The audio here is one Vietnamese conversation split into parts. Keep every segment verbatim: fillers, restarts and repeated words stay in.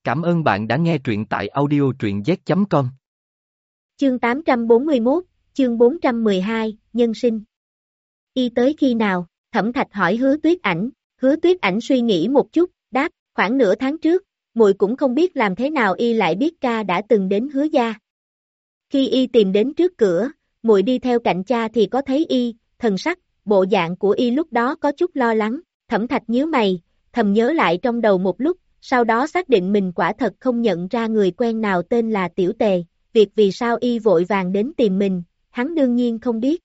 Cảm ơn bạn đã nghe truyện tại audio truyện z chấm com. Chương tám trăm bốn mươi mốt, chương bốn trăm mười hai, nhân sinh. Y tới khi nào? Thẩm Thạch hỏi Hứa Tuyết Ảnh. Hứa Tuyết Ảnh suy nghĩ một chút, đáp, khoảng nửa tháng trước, muội cũng không biết làm thế nào y lại biết ca đã từng đến Hứa gia. Khi y tìm đến trước cửa, muội đi theo cạnh cha thì có thấy y, thần sắc, bộ dạng của y lúc đó có chút lo lắng. Thẩm Thạch nhíu mày, thầm nhớ lại trong đầu một lúc, sau đó xác định mình quả thật không nhận ra người quen nào tên là Tiểu Tề, việc vì sao y vội vàng đến tìm mình, hắn đương nhiên không biết.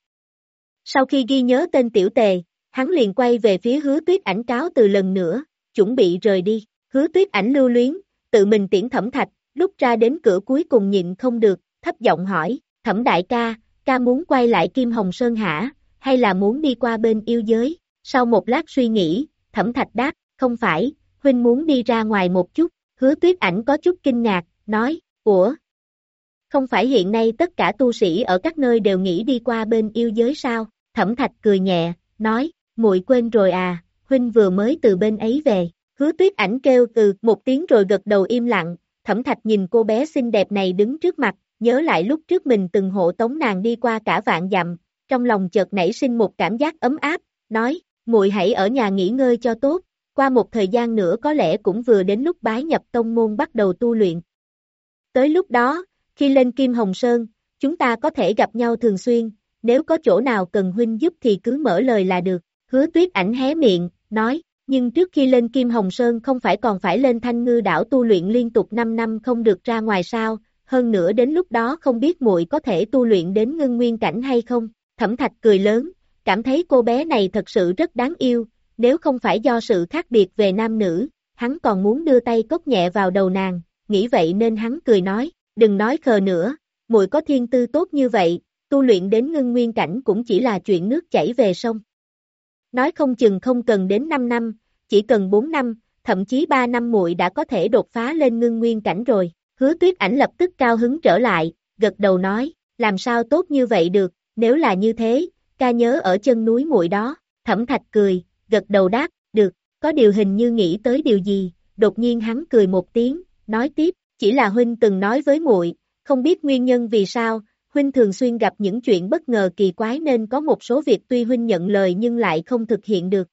Sau khi ghi nhớ tên Tiểu Tề, hắn liền quay về phía Hứa Tuyết Ảnh cáo từ lần nữa, chuẩn bị rời đi. Hứa Tuyết Ảnh lưu luyến, tự mình tiễn Thẩm Thạch, lúc ra đến cửa cuối cùng nhịn không được, thấp giọng hỏi, Thẩm đại ca, ca muốn quay lại Kim Hồng Sơn hả, hay là muốn đi qua bên yêu giới? Sau một lát suy nghĩ, Thẩm Thạch đáp, không phải, huynh muốn đi ra ngoài một chút. Hứa Tuyết Ảnh có chút kinh ngạc, nói, ủa? Không phải hiện nay tất cả tu sĩ ở các nơi đều nghĩ đi qua bên yêu giới sao? Thẩm Thạch cười nhẹ, nói, muội quên rồi à, huynh vừa mới từ bên ấy về. Hứa Tuyết Ảnh kêu từ một tiếng rồi gật đầu im lặng. Thẩm Thạch nhìn cô bé xinh đẹp này đứng trước mặt, nhớ lại lúc trước mình từng hộ tống nàng đi qua cả vạn dặm, trong lòng chợt nảy sinh một cảm giác ấm áp, nói, muội hãy ở nhà nghỉ ngơi cho tốt, qua một thời gian nữa có lẽ cũng vừa đến lúc bái nhập tông môn bắt đầu tu luyện. Tới lúc đó, khi lên Kim Hồng Sơn, chúng ta có thể gặp nhau thường xuyên, nếu có chỗ nào cần huynh giúp thì cứ mở lời là được. Hứa Tuyết Ảnh hé miệng, nói, nhưng trước khi lên Kim Hồng Sơn không phải còn phải lên Thanh Ngư đảo tu luyện liên tục năm năm không được ra ngoài sao, hơn nữa đến lúc đó không biết muội có thể tu luyện đến ngưng nguyên cảnh hay không. Thẩm Thạch cười lớn, cảm thấy cô bé này thật sự rất đáng yêu, nếu không phải do sự khác biệt về nam nữ, hắn còn muốn đưa tay cốc nhẹ vào đầu nàng, nghĩ vậy nên hắn cười nói, đừng nói khờ nữa, muội có thiên tư tốt như vậy, tu luyện đến ngưng nguyên cảnh cũng chỉ là chuyện nước chảy về sông. Nói không chừng không cần đến năm năm, chỉ cần bốn năm, thậm chí ba năm muội đã có thể đột phá lên ngưng nguyên cảnh rồi. Hứa Tuyết Ảnh lập tức cao hứng trở lại, gật đầu nói, làm sao tốt như vậy được, nếu là như thế, ca nhớ ở chân núi muội đó. Thẩm Thạch cười, gật đầu đáp, được, có điều hình như nghĩ tới điều gì, đột nhiên hắn cười một tiếng, nói tiếp, chỉ là huynh từng nói với muội, không biết nguyên nhân vì sao, huynh thường xuyên gặp những chuyện bất ngờ kỳ quái nên có một số việc tuy huynh nhận lời nhưng lại không thực hiện được.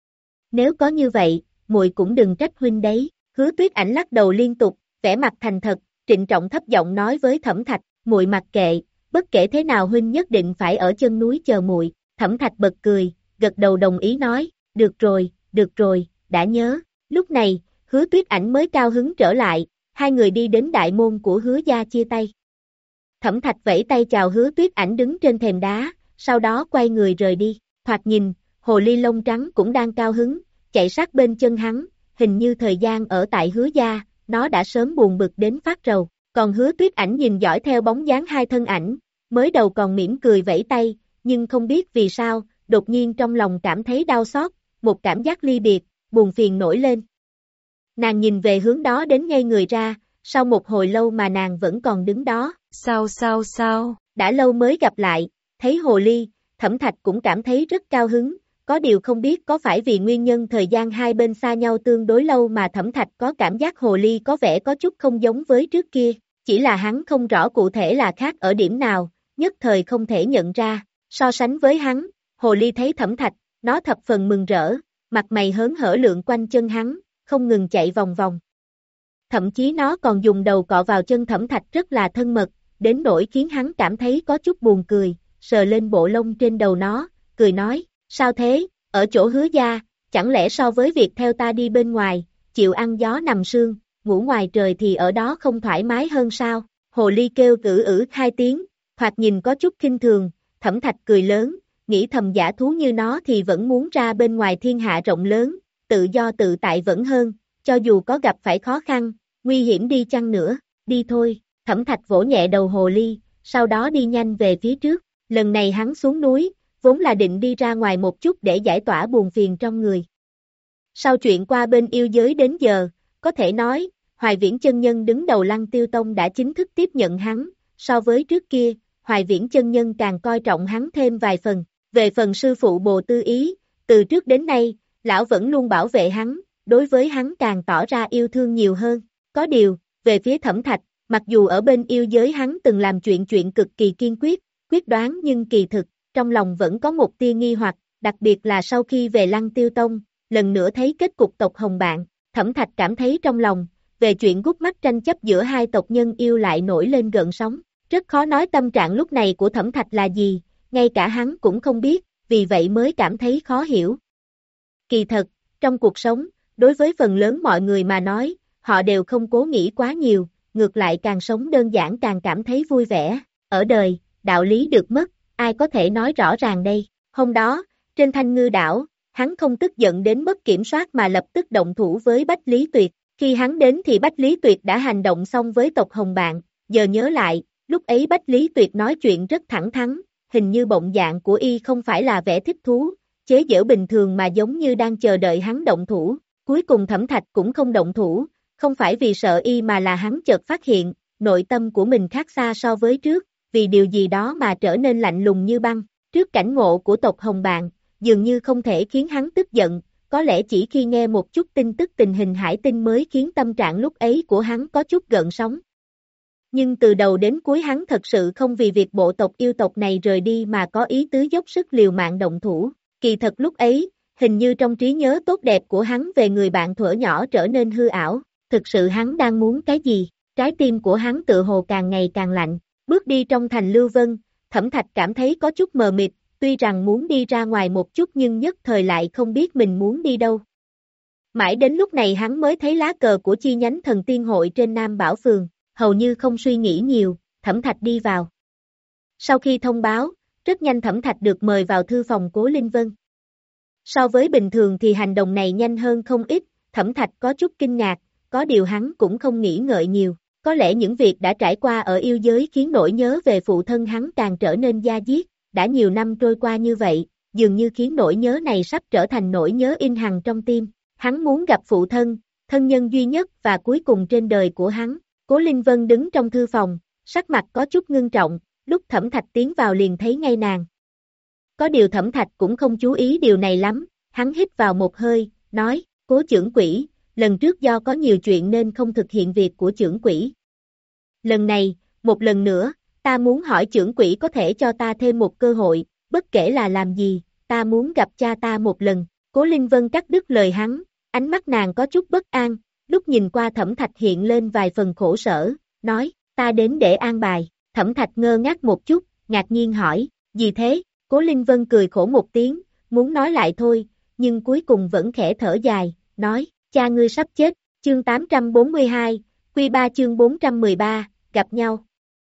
Nếu có như vậy, muội cũng đừng trách huynh đấy. Hứa Tuyết Ảnh lắc đầu liên tục, vẻ mặt thành thật, trịnh trọng thấp giọng nói với Thẩm Thạch, muội mặc kệ, bất kể thế nào huynh nhất định phải ở chân núi chờ muội. Thẩm Thạch bật cười, gật đầu đồng ý nói, được rồi, được rồi, đã nhớ. Lúc này, Hứa Tuyết Ảnh mới cao hứng trở lại, hai người đi đến đại môn của Hứa gia chia tay. Thẩm Thạch vẫy tay chào Hứa Tuyết Ảnh đứng trên thềm đá, sau đó quay người rời đi. Thoạt nhìn, hồ ly lông trắng cũng đang cao hứng, chạy sát bên chân hắn, hình như thời gian ở tại Hứa gia, nó đã sớm buồn bực đến phát rầu. Còn Hứa Tuyết Ảnh nhìn dõi theo bóng dáng hai thân ảnh, mới đầu còn mỉm cười vẫy tay, nhưng không biết vì sao, đột nhiên trong lòng cảm thấy đau xót, một cảm giác ly biệt, buồn phiền nổi lên. Nàng nhìn về hướng đó đến ngây người ra, sau một hồi lâu mà nàng vẫn còn đứng đó. Sao sao sao, đã lâu mới gặp lại, thấy hồ ly, Thẩm Thạch cũng cảm thấy rất cao hứng, có điều không biết có phải vì nguyên nhân thời gian hai bên xa nhau tương đối lâu mà Thẩm Thạch có cảm giác hồ ly có vẻ có chút không giống với trước kia, chỉ là hắn không rõ cụ thể là khác ở điểm nào, nhất thời không thể nhận ra. So sánh với hắn, hồ ly thấy Thẩm Thạch, nó thập phần mừng rỡ, mặt mày hớn hở lượn quanh chân hắn, không ngừng chạy vòng vòng. Thậm chí nó còn dùng đầu cọ vào chân Thẩm Thạch rất là thân mật, đến nỗi khiến hắn cảm thấy có chút buồn cười, sờ lên bộ lông trên đầu nó, cười nói, sao thế, ở chỗ Hứa gia, chẳng lẽ so với việc theo ta đi bên ngoài, chịu ăn gió nằm sương, ngủ ngoài trời thì ở đó không thoải mái hơn sao? Hồ ly kêu cử ử hai tiếng, thoạt nhìn có chút khinh thường, Thẩm Thạch cười lớn, nghĩ thầm giả thú như nó thì vẫn muốn ra bên ngoài thiên hạ rộng lớn, tự do tự tại vẫn hơn, cho dù có gặp phải khó khăn, nguy hiểm đi chăng nữa, đi thôi. Thẩm Thạch vỗ nhẹ đầu hồ ly, sau đó đi nhanh về phía trước, lần này hắn xuống núi, vốn là định đi ra ngoài một chút để giải tỏa buồn phiền trong người. Sau chuyện qua bên yêu giới đến giờ, có thể nói, Hoài Viễn chân nhân đứng đầu Lăng Tiêu Tông đã chính thức tiếp nhận hắn, so với trước kia, Hoài Viễn chân nhân càng coi trọng hắn thêm vài phần. Về phần sư phụ Bồ Tư Ý, từ trước đến nay, lão vẫn luôn bảo vệ hắn, đối với hắn càng tỏ ra yêu thương nhiều hơn. Có điều, về phía Thẩm Thạch, mặc dù ở bên yêu giới hắn từng làm chuyện chuyện cực kỳ kiên quyết, quyết đoán nhưng kỳ thực, trong lòng vẫn có một tia nghi hoặc, đặc biệt là sau khi về Lăng Tiêu Tông, lần nữa thấy kết cục tộc Hồng Bạn, Thẩm Thạch cảm thấy trong lòng, về chuyện gút mắt tranh chấp giữa hai tộc nhân yêu lại nổi lên gợn sóng, rất khó nói tâm trạng lúc này của Thẩm Thạch là gì, ngay cả hắn cũng không biết, vì vậy mới cảm thấy khó hiểu. Kỳ thật, trong cuộc sống, đối với phần lớn mọi người mà nói, họ đều không cố nghĩ quá nhiều, ngược lại càng sống đơn giản càng cảm thấy vui vẻ, ở đời, đạo lý được mất, ai có thể nói rõ ràng đây, hôm đó, trên Thanh Ngư đảo, hắn không tức giận đến mất kiểm soát mà lập tức động thủ với Bách Lý Tuyệt, khi hắn đến thì Bách Lý Tuyệt đã hành động xong với tộc Hồng Bạn, giờ nhớ lại, lúc ấy Bách Lý Tuyệt nói chuyện rất thẳng thắn, hình như bọng dạng của y không phải là vẻ thích thú, chế giễu bình thường mà giống như đang chờ đợi hắn động thủ, cuối cùng Thẩm Thạch cũng không động thủ, không phải vì sợ y mà là hắn chợt phát hiện, nội tâm của mình khác xa so với trước, vì điều gì đó mà trở nên lạnh lùng như băng, trước cảnh ngộ của tộc Hồng Bạn, dường như không thể khiến hắn tức giận, có lẽ chỉ khi nghe một chút tin tức tình hình hải tinh mới khiến tâm trạng lúc ấy của hắn có chút gợn sóng. Nhưng từ đầu đến cuối hắn thật sự không vì việc bộ tộc yêu tộc này rời đi mà có ý tứ dốc sức liều mạng động thủ, kỳ thật lúc ấy, hình như trong trí nhớ tốt đẹp của hắn về người bạn thuở nhỏ trở nên hư ảo, thực sự hắn đang muốn cái gì, trái tim của hắn tự hồ càng ngày càng lạnh, bước đi trong thành Lưu Vân, Thẩm Thạch cảm thấy có chút mờ mịt, tuy rằng muốn đi ra ngoài một chút nhưng nhất thời lại không biết mình muốn đi đâu. Mãi đến lúc này hắn mới thấy lá cờ của chi nhánh Thần Tiên Hội trên Nam Bảo Phường, hầu như không suy nghĩ nhiều, Thẩm Thạch đi vào. Sau khi thông báo, rất nhanh Thẩm Thạch được mời vào thư phòng Cố Linh Vân. So với bình thường thì hành động này nhanh hơn không ít, Thẩm Thạch có chút kinh ngạc, có điều hắn cũng không nghĩ ngợi nhiều, có lẽ những việc đã trải qua ở yêu giới khiến nỗi nhớ về phụ thân hắn càng trở nên da diết, đã nhiều năm trôi qua như vậy, dường như khiến nỗi nhớ này sắp trở thành nỗi nhớ in hằn trong tim, hắn muốn gặp phụ thân, thân nhân duy nhất và cuối cùng trên đời của hắn. Cố Linh Vân đứng trong thư phòng, sắc mặt có chút ngưng trọng, lúc Thẩm Thạch tiến vào liền thấy ngay nàng. Có điều Thẩm Thạch cũng không chú ý điều này lắm, hắn hít vào một hơi, nói, Cố trưởng quỹ, lần trước do có nhiều chuyện nên không thực hiện việc của trưởng quỹ. Lần này, một lần nữa, ta muốn hỏi trưởng quỹ có thể cho ta thêm một cơ hội, bất kể là làm gì, ta muốn gặp cha ta một lần. Cố Linh Vân cắt đứt lời hắn, ánh mắt nàng có chút bất an, lúc nhìn qua Thẩm Thạch hiện lên vài phần khổ sở, nói, ta đến để an bài. Thẩm Thạch ngơ ngác một chút, ngạc nhiên hỏi, gì thế? Cố Linh Vân cười khổ một tiếng, muốn nói lại thôi, nhưng cuối cùng vẫn khẽ thở dài, nói, cha ngươi sắp chết, chương tám trăm bốn mươi hai, quy ba chương bốn trăm mười ba, gặp nhau.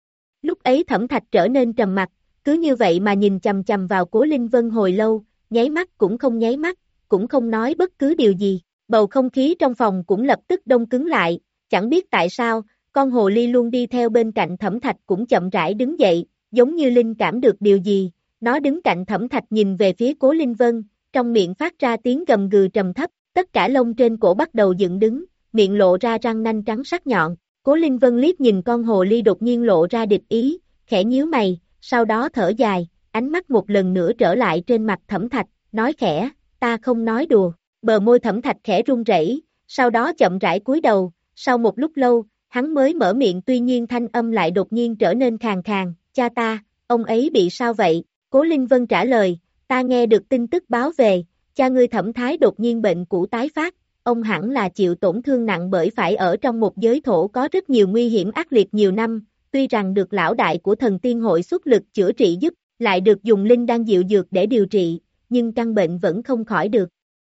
Lúc ấy Thẩm Thạch trở nên trầm mặc, cứ như vậy mà nhìn chằm chằm vào Cố Linh Vân hồi lâu, nháy mắt cũng không nháy mắt, cũng không nói bất cứ điều gì, bầu không khí trong phòng cũng lập tức đông cứng lại, chẳng biết tại sao, con hồ ly luôn đi theo bên cạnh Thẩm Thạch cũng chậm rãi đứng dậy, giống như linh cảm được điều gì, nó đứng cạnh Thẩm Thạch nhìn về phía Cố Linh Vân, trong miệng phát ra tiếng gầm gừ trầm thấp, tất cả lông trên cổ bắt đầu dựng đứng, miệng lộ ra răng nanh trắng sắc nhọn. Cố Linh Vân liếc nhìn con hồ ly đột nhiên lộ ra địch ý, khẽ nhíu mày, sau đó thở dài, ánh mắt một lần nữa trở lại trên mặt Thẩm Thạch, nói khẽ, ta không nói đùa. Bờ môi Thẩm Thạch khẽ run rẩy, sau đó chậm rãi cúi đầu, sau một lúc lâu, hắn mới mở miệng tuy nhiên thanh âm lại đột nhiên trở nên khàn khàn, cha ta, ông ấy bị sao vậy? Cố Linh Vân trả lời, ta nghe được tin tức báo về, cha ngươi Thẩm Thái đột nhiên bệnh cũ tái phát, ông hẳn là chịu tổn thương nặng bởi phải ở trong một giới thổ có rất nhiều nguy hiểm ác liệt nhiều năm, tuy rằng được lão đại của Thần Tiên Hội xuất lực chữa trị giúp, lại được dùng linh đan dịu dược để điều trị, nhưng căn bệnh vẫn không khỏi được.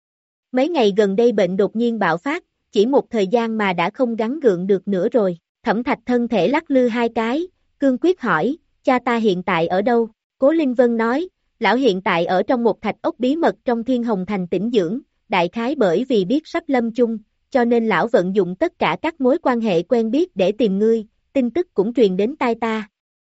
Mấy ngày gần đây bệnh đột nhiên bạo phát, chỉ một thời gian mà đã không gắng gượng được nữa rồi. Thẩm Thạch thân thể lắc lư hai cái, cương quyết hỏi, cha ta hiện tại ở đâu? Cố Linh Vân nói, lão hiện tại ở trong một thạch ốc bí mật trong Thiên Hồng Thành tĩnh dưỡng, đại khái bởi vì biết sắp lâm chung, cho nên lão vận dụng tất cả các mối quan hệ quen biết để tìm ngươi, tin tức cũng truyền đến tai ta.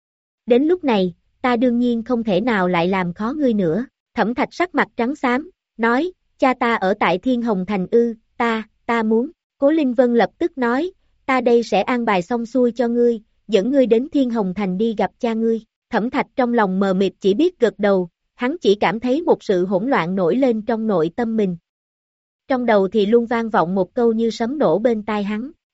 Đến lúc này, ta đương nhiên không thể nào lại làm khó ngươi nữa. Thẩm Thạch sắc mặt trắng xám, nói, cha ta ở tại Thiên Hồng Thành ư, ta, ta muốn. Cố Linh Vân lập tức nói, ta đây sẽ an bài xong xuôi cho ngươi, dẫn ngươi đến Thiên Hồng Thành đi gặp cha ngươi. Thẩm Thạch trong lòng mờ mịt chỉ biết gật đầu, hắn chỉ cảm thấy một sự hỗn loạn nổi lên trong nội tâm mình. Trong đầu thì luôn vang vọng một câu như sấm nổ bên tai hắn,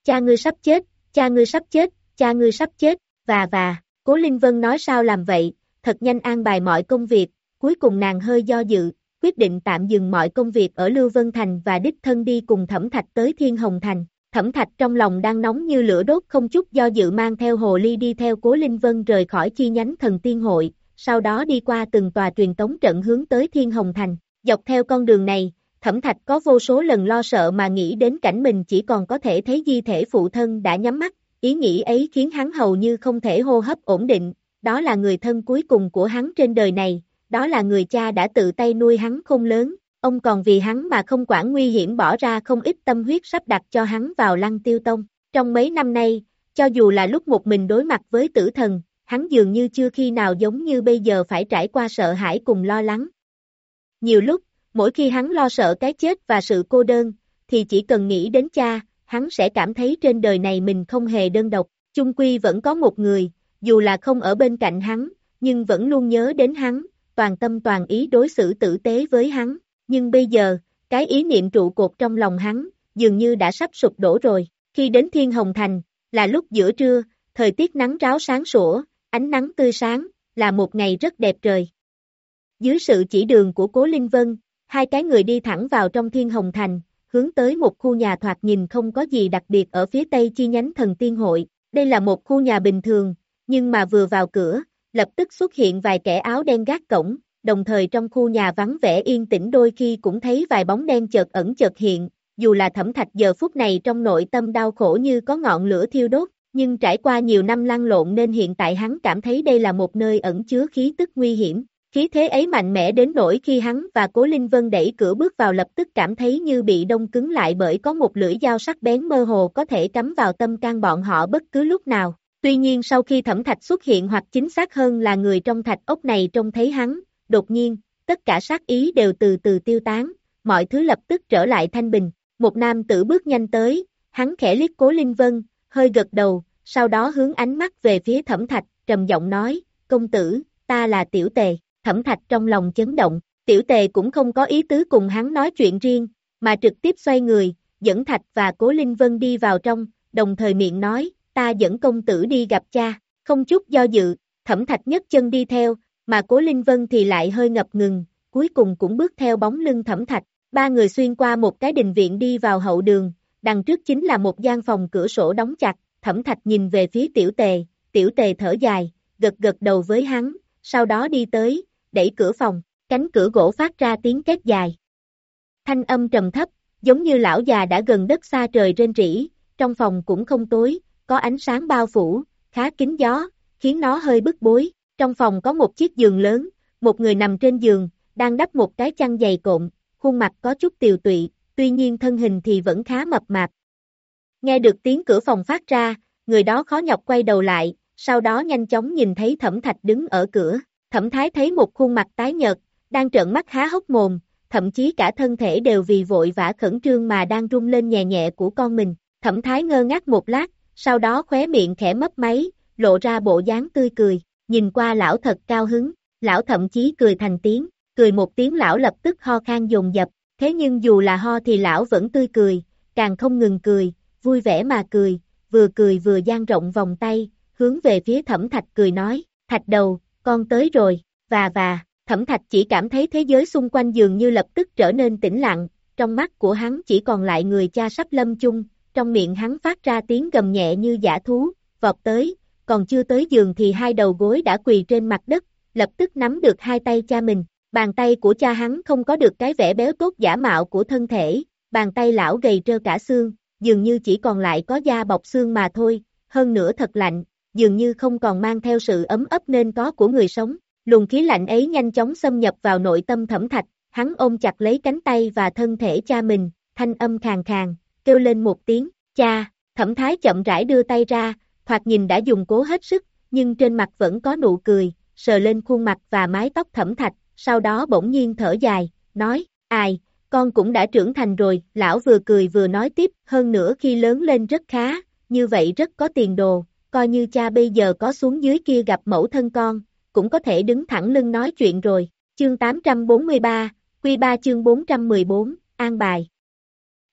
cha ngươi sắp chết, cha ngươi sắp chết, cha ngươi sắp chết, và và, Cố Linh Vân nói sao làm vậy, thật nhanh an bài mọi công việc, cuối cùng nàng hơi do dự, quyết định tạm dừng mọi công việc ở Lưu Vân Thành và đích thân đi cùng Thẩm Thạch tới Thiên Hồng Thành. Thẩm Thạch trong lòng đang nóng như lửa đốt không chút do dự mang theo hồ ly đi theo Cố Linh Vân rời khỏi chi nhánh Thần Tiên Hội, sau đó đi qua từng tòa truyền tống trận hướng tới Thiên Hồng Thành. Dọc theo con đường này, Thẩm Thạch có vô số lần lo sợ mà nghĩ đến cảnh mình chỉ còn có thể thấy di thể phụ thân đã nhắm mắt, ý nghĩ ấy khiến hắn hầu như không thể hô hấp ổn định, đó là người thân cuối cùng của hắn trên đời này, đó là người cha đã tự tay nuôi hắn khôn lớn, ông còn vì hắn mà không quản nguy hiểm bỏ ra không ít tâm huyết sắp đặt cho hắn vào Lăng Tiêu Tông. Trong mấy năm nay, cho dù là lúc một mình đối mặt với tử thần, hắn dường như chưa khi nào giống như bây giờ phải trải qua sợ hãi cùng lo lắng. Nhiều lúc, mỗi khi hắn lo sợ cái chết và sự cô đơn, thì chỉ cần nghĩ đến cha, hắn sẽ cảm thấy trên đời này mình không hề đơn độc, chung quy vẫn có một người, dù là không ở bên cạnh hắn, nhưng vẫn luôn nhớ đến hắn, toàn tâm toàn ý đối xử tử tế với hắn, nhưng bây giờ, cái ý niệm trụ cột trong lòng hắn, dường như đã sắp sụp đổ rồi. Khi đến Thiên Hồng Thành, là lúc giữa trưa, thời tiết nắng ráo sáng sủa, ánh nắng tươi sáng, là một ngày rất đẹp trời. Dưới sự chỉ đường của Cố Linh Vân, hai cái người đi thẳng vào trong Thiên Hồng Thành, hướng tới một khu nhà thoạt nhìn không có gì đặc biệt ở phía tây chi nhánh Thần Tiên Hội. Đây là một khu nhà bình thường, nhưng mà vừa vào cửa, lập tức xuất hiện vài kẻ áo đen gác cổng, đồng thời trong khu nhà vắng vẻ yên tĩnh đôi khi cũng thấy vài bóng đen chợt ẩn chợt hiện, dù là Thẩm Thạch giờ phút này trong nội tâm đau khổ như có ngọn lửa thiêu đốt, nhưng trải qua nhiều năm lăn lộn nên hiện tại hắn cảm thấy đây là một nơi ẩn chứa khí tức nguy hiểm. Khí thế ấy mạnh mẽ đến nỗi khi hắn và Cố Linh Vân đẩy cửa bước vào lập tức cảm thấy như bị đông cứng lại bởi có một lưỡi dao sắc bén mơ hồ có thể cắm vào tâm can bọn họ bất cứ lúc nào. Tuy nhiên sau khi Thẩm Thạch xuất hiện hoặc chính xác hơn là người trong thạch ốc này trông thấy hắn, đột nhiên, tất cả sát ý đều từ từ tiêu tán, mọi thứ lập tức trở lại thanh bình. Một nam tử bước nhanh tới, hắn khẽ liếc Cố Linh Vân, hơi gật đầu, sau đó hướng ánh mắt về phía Thẩm Thạch, trầm giọng nói, công tử, ta là Tiểu Tề. Thẩm Thạch trong lòng chấn động, Tiểu Tề cũng không có ý tứ cùng hắn nói chuyện riêng, mà trực tiếp xoay người, dẫn Thạch và Cố Linh Vân đi vào trong, đồng thời miệng nói, ta dẫn công tử đi gặp cha, không chút do dự, Thẩm Thạch nhấc chân đi theo, mà Cố Linh Vân thì lại hơi ngập ngừng, cuối cùng cũng bước theo bóng lưng Thẩm Thạch, ba người xuyên qua một cái đình viện đi vào hậu đường, đằng trước chính là một gian phòng cửa sổ đóng chặt, Thẩm Thạch nhìn về phía Tiểu Tề, Tiểu Tề thở dài, gật gật đầu với hắn, sau đó đi tới, đẩy cửa phòng, cánh cửa gỗ phát ra tiếng két dài. Thanh âm trầm thấp, giống như lão già đã gần đất xa trời rên rỉ, trong phòng cũng không tối, có ánh sáng bao phủ, khá kín gió, khiến nó hơi bức bối. Trong phòng có một chiếc giường lớn, một người nằm trên giường, đang đắp một cái chăn dày cộm, khuôn mặt có chút tiều tụy, tuy nhiên thân hình thì vẫn khá mập mạp. Nghe được tiếng cửa phòng phát ra, người đó khó nhọc quay đầu lại, sau đó nhanh chóng nhìn thấy Thẩm Thạch đứng ở cửa. Thẩm Thái thấy một khuôn mặt tái nhợt, đang trợn mắt há hốc mồm, thậm chí cả thân thể đều vì vội vã khẩn trương mà đang rung lên nhẹ nhẹ của con mình. Thẩm Thái ngơ ngác một lát, sau đó khóe miệng khẽ mấp máy, lộ ra bộ dáng tươi cười, nhìn qua lão thật cao hứng, lão thậm chí cười thành tiếng, cười một tiếng lão lập tức ho khan dồn dập, thế nhưng dù là ho thì lão vẫn tươi cười, càng không ngừng cười, vui vẻ mà cười, vừa cười vừa dang rộng vòng tay, hướng về phía Thẩm Thạch cười nói, Thạch đầu, con tới rồi, và và, Thẩm Thạch chỉ cảm thấy thế giới xung quanh dường như lập tức trở nên tĩnh lặng, trong mắt của hắn chỉ còn lại người cha sắp lâm chung, trong miệng hắn phát ra tiếng gầm nhẹ như dã thú, vọt tới, còn chưa tới giường thì hai đầu gối đã quỳ trên mặt đất, lập tức nắm được hai tay cha mình, bàn tay của cha hắn không có được cái vẻ béo tốt giả mạo của thân thể, bàn tay lão gầy trơ cả xương, dường như chỉ còn lại có da bọc xương mà thôi, hơn nữa thật lạnh, dường như không còn mang theo sự ấm ấp nên có của người sống. Luồng khí lạnh ấy nhanh chóng xâm nhập vào nội tâm Thẩm Thạch, hắn ôm chặt lấy cánh tay và thân thể cha mình, thanh âm khàn khàn, kêu lên một tiếng, cha. Thẩm Thái chậm rãi đưa tay ra, thoạt nhìn đã dùng cố hết sức, nhưng trên mặt vẫn có nụ cười, sờ lên khuôn mặt và mái tóc Thẩm Thạch, sau đó bỗng nhiên thở dài, nói, ai, con cũng đã trưởng thành rồi, lão vừa cười vừa nói tiếp, hơn nữa khi lớn lên rất khá, như vậy rất có tiền đồ, coi như cha bây giờ có xuống dưới kia gặp mẫu thân con, cũng có thể đứng thẳng lưng nói chuyện rồi. Chương tám trăm bốn mươi ba, Quy ba chương bốn trăm mười bốn, An bài.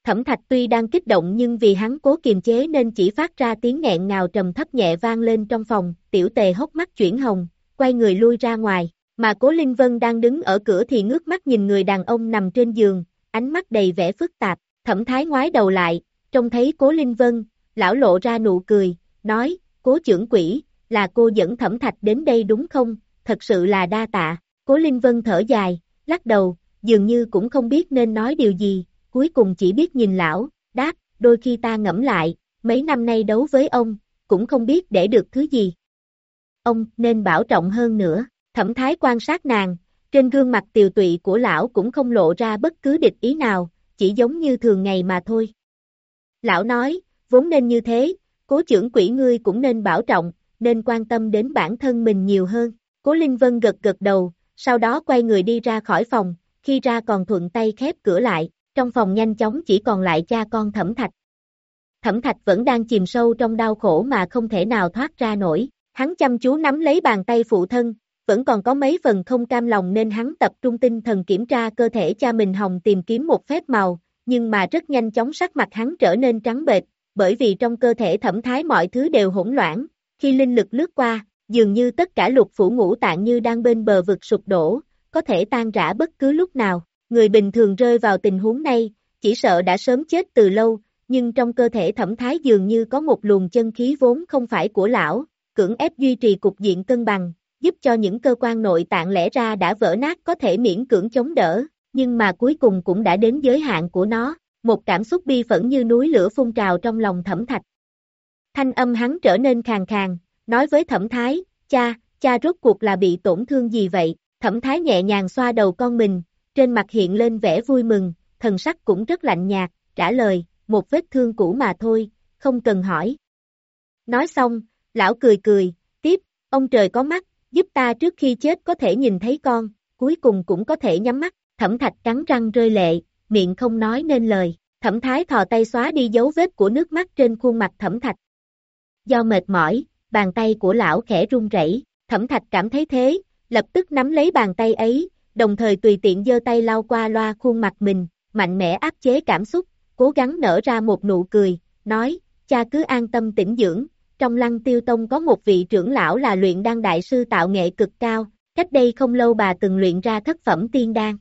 Thẩm Thạch tuy đang kích động nhưng vì hắn cố kiềm chế nên chỉ phát ra tiếng nghẹn ngào trầm thấp nhẹ vang lên trong phòng, Tiểu Tề hốc mắt chuyển hồng, quay người lui ra ngoài, mà Cố Linh Vân đang đứng ở cửa thì ngước mắt nhìn người đàn ông nằm trên giường, ánh mắt đầy vẻ phức tạp, Thẩm Thái ngoái đầu lại, trông thấy Cố Linh Vân, lão lộ ra nụ cười, nói, Cố trưởng quỹ, là cô dẫn Thẩm Thạch đến đây đúng không, thật sự là đa tạ, Cố Linh Vân thở dài, lắc đầu, dường như cũng không biết nên nói điều gì, cuối cùng chỉ biết nhìn lão, đáp, đôi khi ta ngẫm lại, mấy năm nay đấu với ông, cũng không biết để được thứ gì. Ông nên bảo trọng hơn nữa, Thẩm Thái quan sát nàng, trên gương mặt tiều tụy của lão cũng không lộ ra bất cứ địch ý nào, chỉ giống như thường ngày mà thôi. Lão nói, vốn nên như thế, Cố trưởng quỹ ngươi cũng nên bảo trọng, nên quan tâm đến bản thân mình nhiều hơn. Cố Linh Vân gật gật đầu, sau đó quay người đi ra khỏi phòng, khi ra còn thuận tay khép cửa lại, trong phòng nhanh chóng chỉ còn lại cha con Thẩm Thạch. Thẩm Thạch vẫn đang chìm sâu trong đau khổ mà không thể nào thoát ra nổi, hắn chăm chú nắm lấy bàn tay phụ thân, vẫn còn có mấy phần không cam lòng nên hắn tập trung tinh thần kiểm tra cơ thể cha mình hòng tìm kiếm một phép màu, nhưng mà rất nhanh chóng sắc mặt hắn trở nên trắng bệch, bởi vì trong cơ thể Thẩm Thái mọi thứ đều hỗn loạn, khi linh lực lướt qua, dường như tất cả lục phủ ngũ tạng như đang bên bờ vực sụp đổ, có thể tan rã bất cứ lúc nào. Người bình thường rơi vào tình huống này, chỉ sợ đã sớm chết từ lâu, nhưng trong cơ thể Thẩm Thái dường như có một luồng chân khí vốn không phải của lão, cưỡng ép duy trì cục diện cân bằng, giúp cho những cơ quan nội tạng lẽ ra đã vỡ nát có thể miễn cưỡng chống đỡ, nhưng mà cuối cùng cũng đã đến giới hạn của nó, một cảm xúc bi phẫn như núi lửa phun trào trong lòng Thẩm Thạch. Thanh âm hắn trở nên khàn khàn, nói với Thẩm Thái, cha, cha rốt cuộc là bị tổn thương gì vậy? Thẩm Thái nhẹ nhàng xoa đầu con mình, trên mặt hiện lên vẻ vui mừng, thần sắc cũng rất lạnh nhạt, trả lời, một vết thương cũ mà thôi, không cần hỏi. Nói xong, lão cười cười, tiếp, ông trời có mắt, giúp ta trước khi chết có thể nhìn thấy con, cuối cùng cũng có thể nhắm mắt. Thẩm Thạch cắn răng rơi lệ, miệng không nói nên lời, Thẩm Thái thò tay xóa đi dấu vết của nước mắt trên khuôn mặt Thẩm Thạch. Do mệt mỏi, bàn tay của lão khẽ run rẩy, Thẩm Thạch cảm thấy thế, lập tức nắm lấy bàn tay ấy, đồng thời tùy tiện giơ tay lau qua loa khuôn mặt mình, mạnh mẽ áp chế cảm xúc, cố gắng nở ra một nụ cười, nói, cha cứ an tâm tĩnh dưỡng, trong Lăng Tiêu Tông có một vị trưởng lão là luyện đan đại sư tạo nghệ cực cao, cách đây không lâu bà từng luyện ra thất phẩm tiên đan.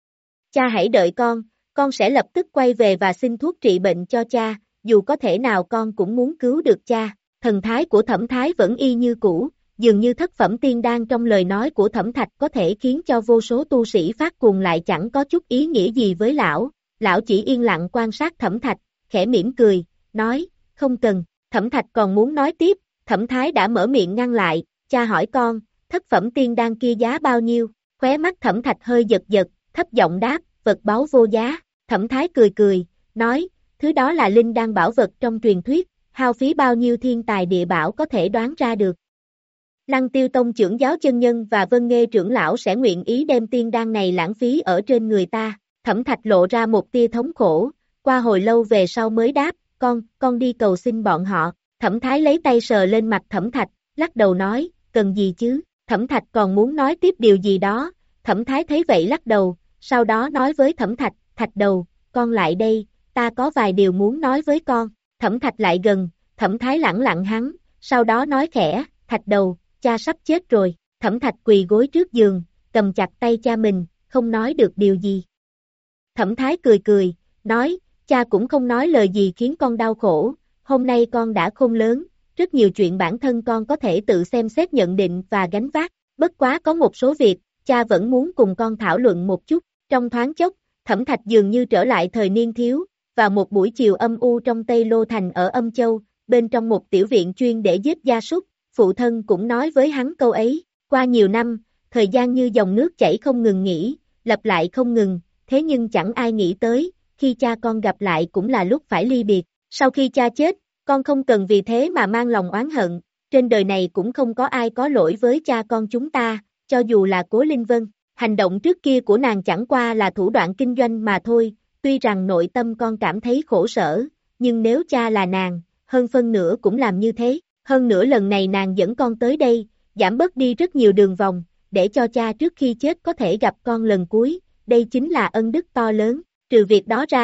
Cha hãy đợi con, con sẽ lập tức quay về và xin thuốc trị bệnh cho cha, dù có thể nào con cũng muốn cứu được cha. Thần thái của Thẩm Thái vẫn y như cũ, dường như thất phẩm tiên đan trong lời nói của Thẩm Thạch có thể khiến cho vô số tu sĩ phát cuồng lại chẳng có chút ý nghĩa gì với lão. Lão chỉ yên lặng quan sát Thẩm Thạch, khẽ mỉm cười, nói, không cần. Thẩm Thạch còn muốn nói tiếp, Thẩm Thái đã mở miệng ngăn lại, cha hỏi con, thất phẩm tiên đan kia giá bao nhiêu? Khóe mắt Thẩm Thạch hơi giật giật, thấp giọng đáp, vật báu vô giá. Thẩm Thái cười cười, nói, thứ đó là linh đan bảo vật trong truyền thuyết, hao phí bao nhiêu thiên tài địa bảo có thể đoán ra được. Lăng Tiêu Tông trưởng giáo chân nhân và Vân Nghê trưởng lão sẽ nguyện ý đem tiên đan này lãng phí ở trên người ta. Thẩm Thạch lộ ra một tia thống khổ, qua hồi lâu về sau mới đáp, con, con đi cầu xin bọn họ. Thẩm Thái lấy tay sờ lên mặt Thẩm Thạch, lắc đầu nói, cần gì chứ? Thẩm Thạch còn muốn nói tiếp điều gì đó, Thẩm Thái thấy vậy lắc đầu, sau đó nói với Thẩm Thạch, Thạch đầu, con lại đây, ta có vài điều muốn nói với con. Thẩm Thạch lại gần, Thẩm Thái lẳng lặng hắn, sau đó nói khẽ, Thạch đầu, cha sắp chết rồi. Thẩm Thạch quỳ gối trước giường, cầm chặt tay cha mình, không nói được điều gì. Thẩm Thái cười cười, nói, cha cũng không nói lời gì khiến con đau khổ, hôm nay con đã khôn lớn, rất nhiều chuyện bản thân con có thể tự xem xét nhận định và gánh vác, bất quá có một số việc, cha vẫn muốn cùng con thảo luận một chút. Trong thoáng chốc, Thẩm Thạch dường như trở lại thời niên thiếu, vào một buổi chiều âm u trong Tây Lô Thành ở Âm Châu, bên trong một tiểu viện chuyên để giết gia súc, phụ thân cũng nói với hắn câu ấy, qua nhiều năm, thời gian như dòng nước chảy không ngừng nghỉ, lặp lại không ngừng, thế nhưng chẳng ai nghĩ tới, khi cha con gặp lại cũng là lúc phải ly biệt, sau khi cha chết, con không cần vì thế mà mang lòng oán hận, trên đời này cũng không có ai có lỗi với cha con chúng ta, cho dù là Cố Linh Vân, hành động trước kia của nàng chẳng qua là thủ đoạn kinh doanh mà thôi, tuy rằng nội tâm con cảm thấy khổ sở, nhưng nếu cha là nàng, hơn phân nửa cũng làm như thế, hơn nữa lần này nàng dẫn con tới đây, giảm bớt đi rất nhiều đường vòng, để cho cha trước khi chết có thể gặp con lần cuối, đây chính là ân đức to lớn, trừ việc đó ra,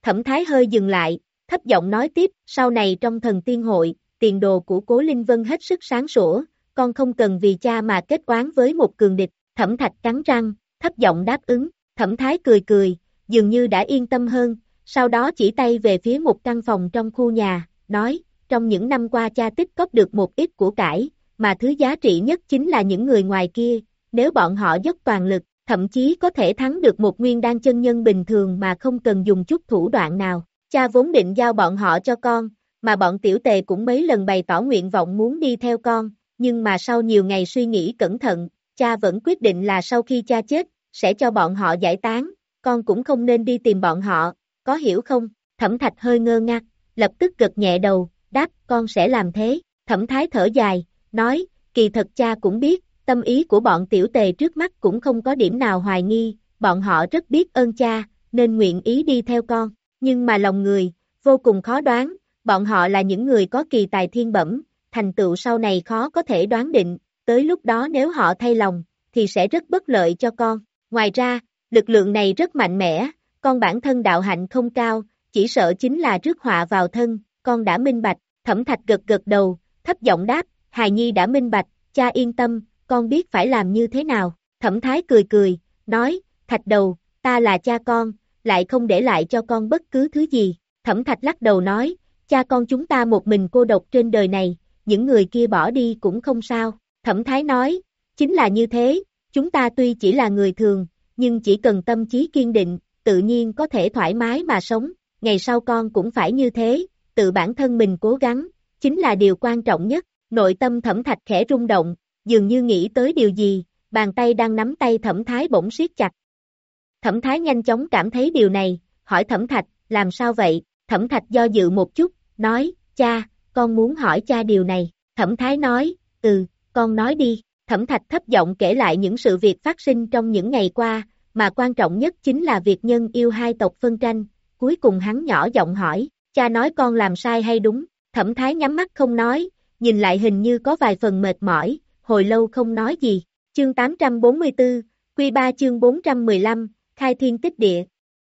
Thẩm Thái hơi dừng lại, thấp giọng nói tiếp, sau này trong thần tiên hội, tiền đồ của Cố Linh Vân hết sức sáng sủa, con không cần vì cha mà kết oán với một cường địch. Thẩm Thạch cắn răng, thấp giọng đáp ứng. Thẩm Thái cười cười, dường như đã yên tâm hơn, sau đó chỉ tay về phía một căn phòng trong khu nhà, nói, trong những năm qua cha tích góp được một ít của cải, mà thứ giá trị nhất chính là những người ngoài kia, nếu bọn họ dốc toàn lực, thậm chí có thể thắng được một nguyên đan chân nhân bình thường mà không cần dùng chút thủ đoạn nào. Cha vốn định giao bọn họ cho con, mà bọn tiểu tề cũng mấy lần bày tỏ nguyện vọng muốn đi theo con, nhưng mà sau nhiều ngày suy nghĩ cẩn thận, cha vẫn quyết định là sau khi cha chết, sẽ cho bọn họ giải tán, con cũng không nên đi tìm bọn họ, có hiểu không? Thẩm Thạch hơi ngơ ngác, lập tức gật nhẹ đầu, đáp, con sẽ làm thế. Thẩm Thái thở dài, nói, kỳ thật cha cũng biết, tâm ý của bọn tiểu tề trước mắt cũng không có điểm nào hoài nghi, bọn họ rất biết ơn cha, nên nguyện ý đi theo con, nhưng mà lòng người, vô cùng khó đoán, bọn họ là những người có kỳ tài thiên bẩm, thành tựu sau này khó có thể đoán định, tới lúc đó nếu họ thay lòng, thì sẽ rất bất lợi cho con. Ngoài ra, lực lượng này rất mạnh mẽ, con bản thân đạo hạnh không cao, chỉ sợ chính là rước họa vào thân, con đã minh bạch. Thẩm Thạch gật gật đầu, thấp giọng đáp, hài nhi đã minh bạch, cha yên tâm, con biết phải làm như thế nào. Thẩm Thái cười cười, nói, Thạch đầu, ta là cha con, lại không để lại cho con bất cứ thứ gì. Thẩm Thạch lắc đầu nói, cha con chúng ta một mình cô độc trên đời này, những người kia bỏ đi cũng không sao. Thẩm Thái nói, chính là như thế, chúng ta tuy chỉ là người thường, nhưng chỉ cần tâm trí kiên định, tự nhiên có thể thoải mái mà sống, ngày sau con cũng phải như thế, tự bản thân mình cố gắng, chính là điều quan trọng nhất. Nội tâm Thẩm Thạch khẽ rung động, dường như nghĩ tới điều gì, bàn tay đang nắm tay Thẩm Thái bỗng siết chặt. Thẩm Thái nhanh chóng cảm thấy điều này, hỏi Thẩm Thạch, làm sao vậy? Thẩm Thạch do dự một chút, nói, cha, con muốn hỏi cha điều này. Thẩm Thái nói, ừ, con nói đi. Thẩm Thạch thấp giọng kể lại những sự việc phát sinh trong những ngày qua, mà quan trọng nhất chính là việc nhân yêu hai tộc phân tranh. Cuối cùng hắn nhỏ giọng hỏi, cha nói con làm sai hay đúng? Thẩm Thái nhắm mắt không nói, nhìn lại hình như có vài phần mệt mỏi, hồi lâu không nói gì. Chương tám trăm bốn mươi tư, Quy ba chương bốn trăm mười lăm, Khai Thiên Tích Địa.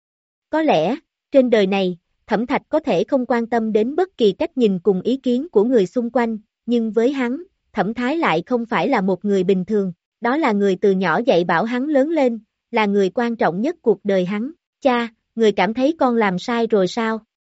Có lẽ, trên đời này, Thẩm Thạch có thể không quan tâm đến bất kỳ cách nhìn cùng ý kiến của người xung quanh, nhưng với hắn, Thẩm Thái lại không phải là một người bình thường, đó là người từ nhỏ dạy bảo hắn lớn lên, là người quan trọng nhất cuộc đời hắn. Cha, người cảm thấy con làm sai rồi sao?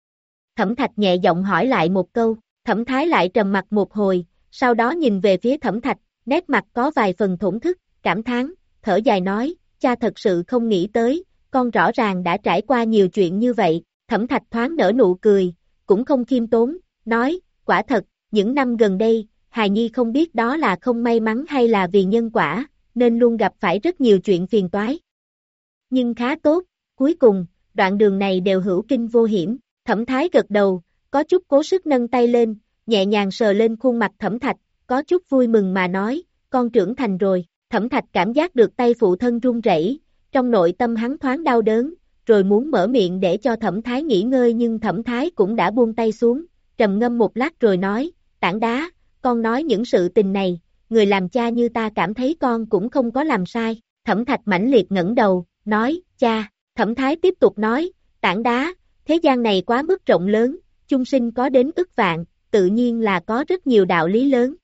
Thẩm Thạch nhẹ giọng hỏi lại một câu, Thẩm Thái lại trầm mặt một hồi, sau đó nhìn về phía Thẩm Thạch, nét mặt có vài phần thổn thức, cảm thán, thở dài nói, cha thật sự không nghĩ tới, con rõ ràng đã trải qua nhiều chuyện như vậy. Thẩm Thạch thoáng nở nụ cười, cũng không khiêm tốn, nói, quả thật, những năm gần đây, hài nhi không biết đó là không may mắn hay là vì nhân quả, nên luôn gặp phải rất nhiều chuyện phiền toái. Nhưng khá tốt, cuối cùng, đoạn đường này đều hữu kinh vô hiểm. Thẩm Thái gật đầu, có chút cố sức nâng tay lên, nhẹ nhàng sờ lên khuôn mặt Thẩm Thạch, có chút vui mừng mà nói, con trưởng thành rồi. Thẩm Thạch cảm giác được tay phụ thân run rẩy, trong nội tâm hắn thoáng đau đớn, rồi muốn mở miệng để cho Thẩm Thái nghỉ ngơi nhưng Thẩm Thái cũng đã buông tay xuống, trầm ngâm một lát rồi nói, tảng đá, con nói những sự tình này, người làm cha như ta cảm thấy con cũng không có làm sai. Thẩm Thạch mãnh liệt ngẩng đầu, nói, cha. Thẩm Thái tiếp tục nói, tảng đá, thế gian này quá mức rộng lớn, chung sinh có đến ức vạn, tự nhiên là có rất nhiều đạo lý lớn.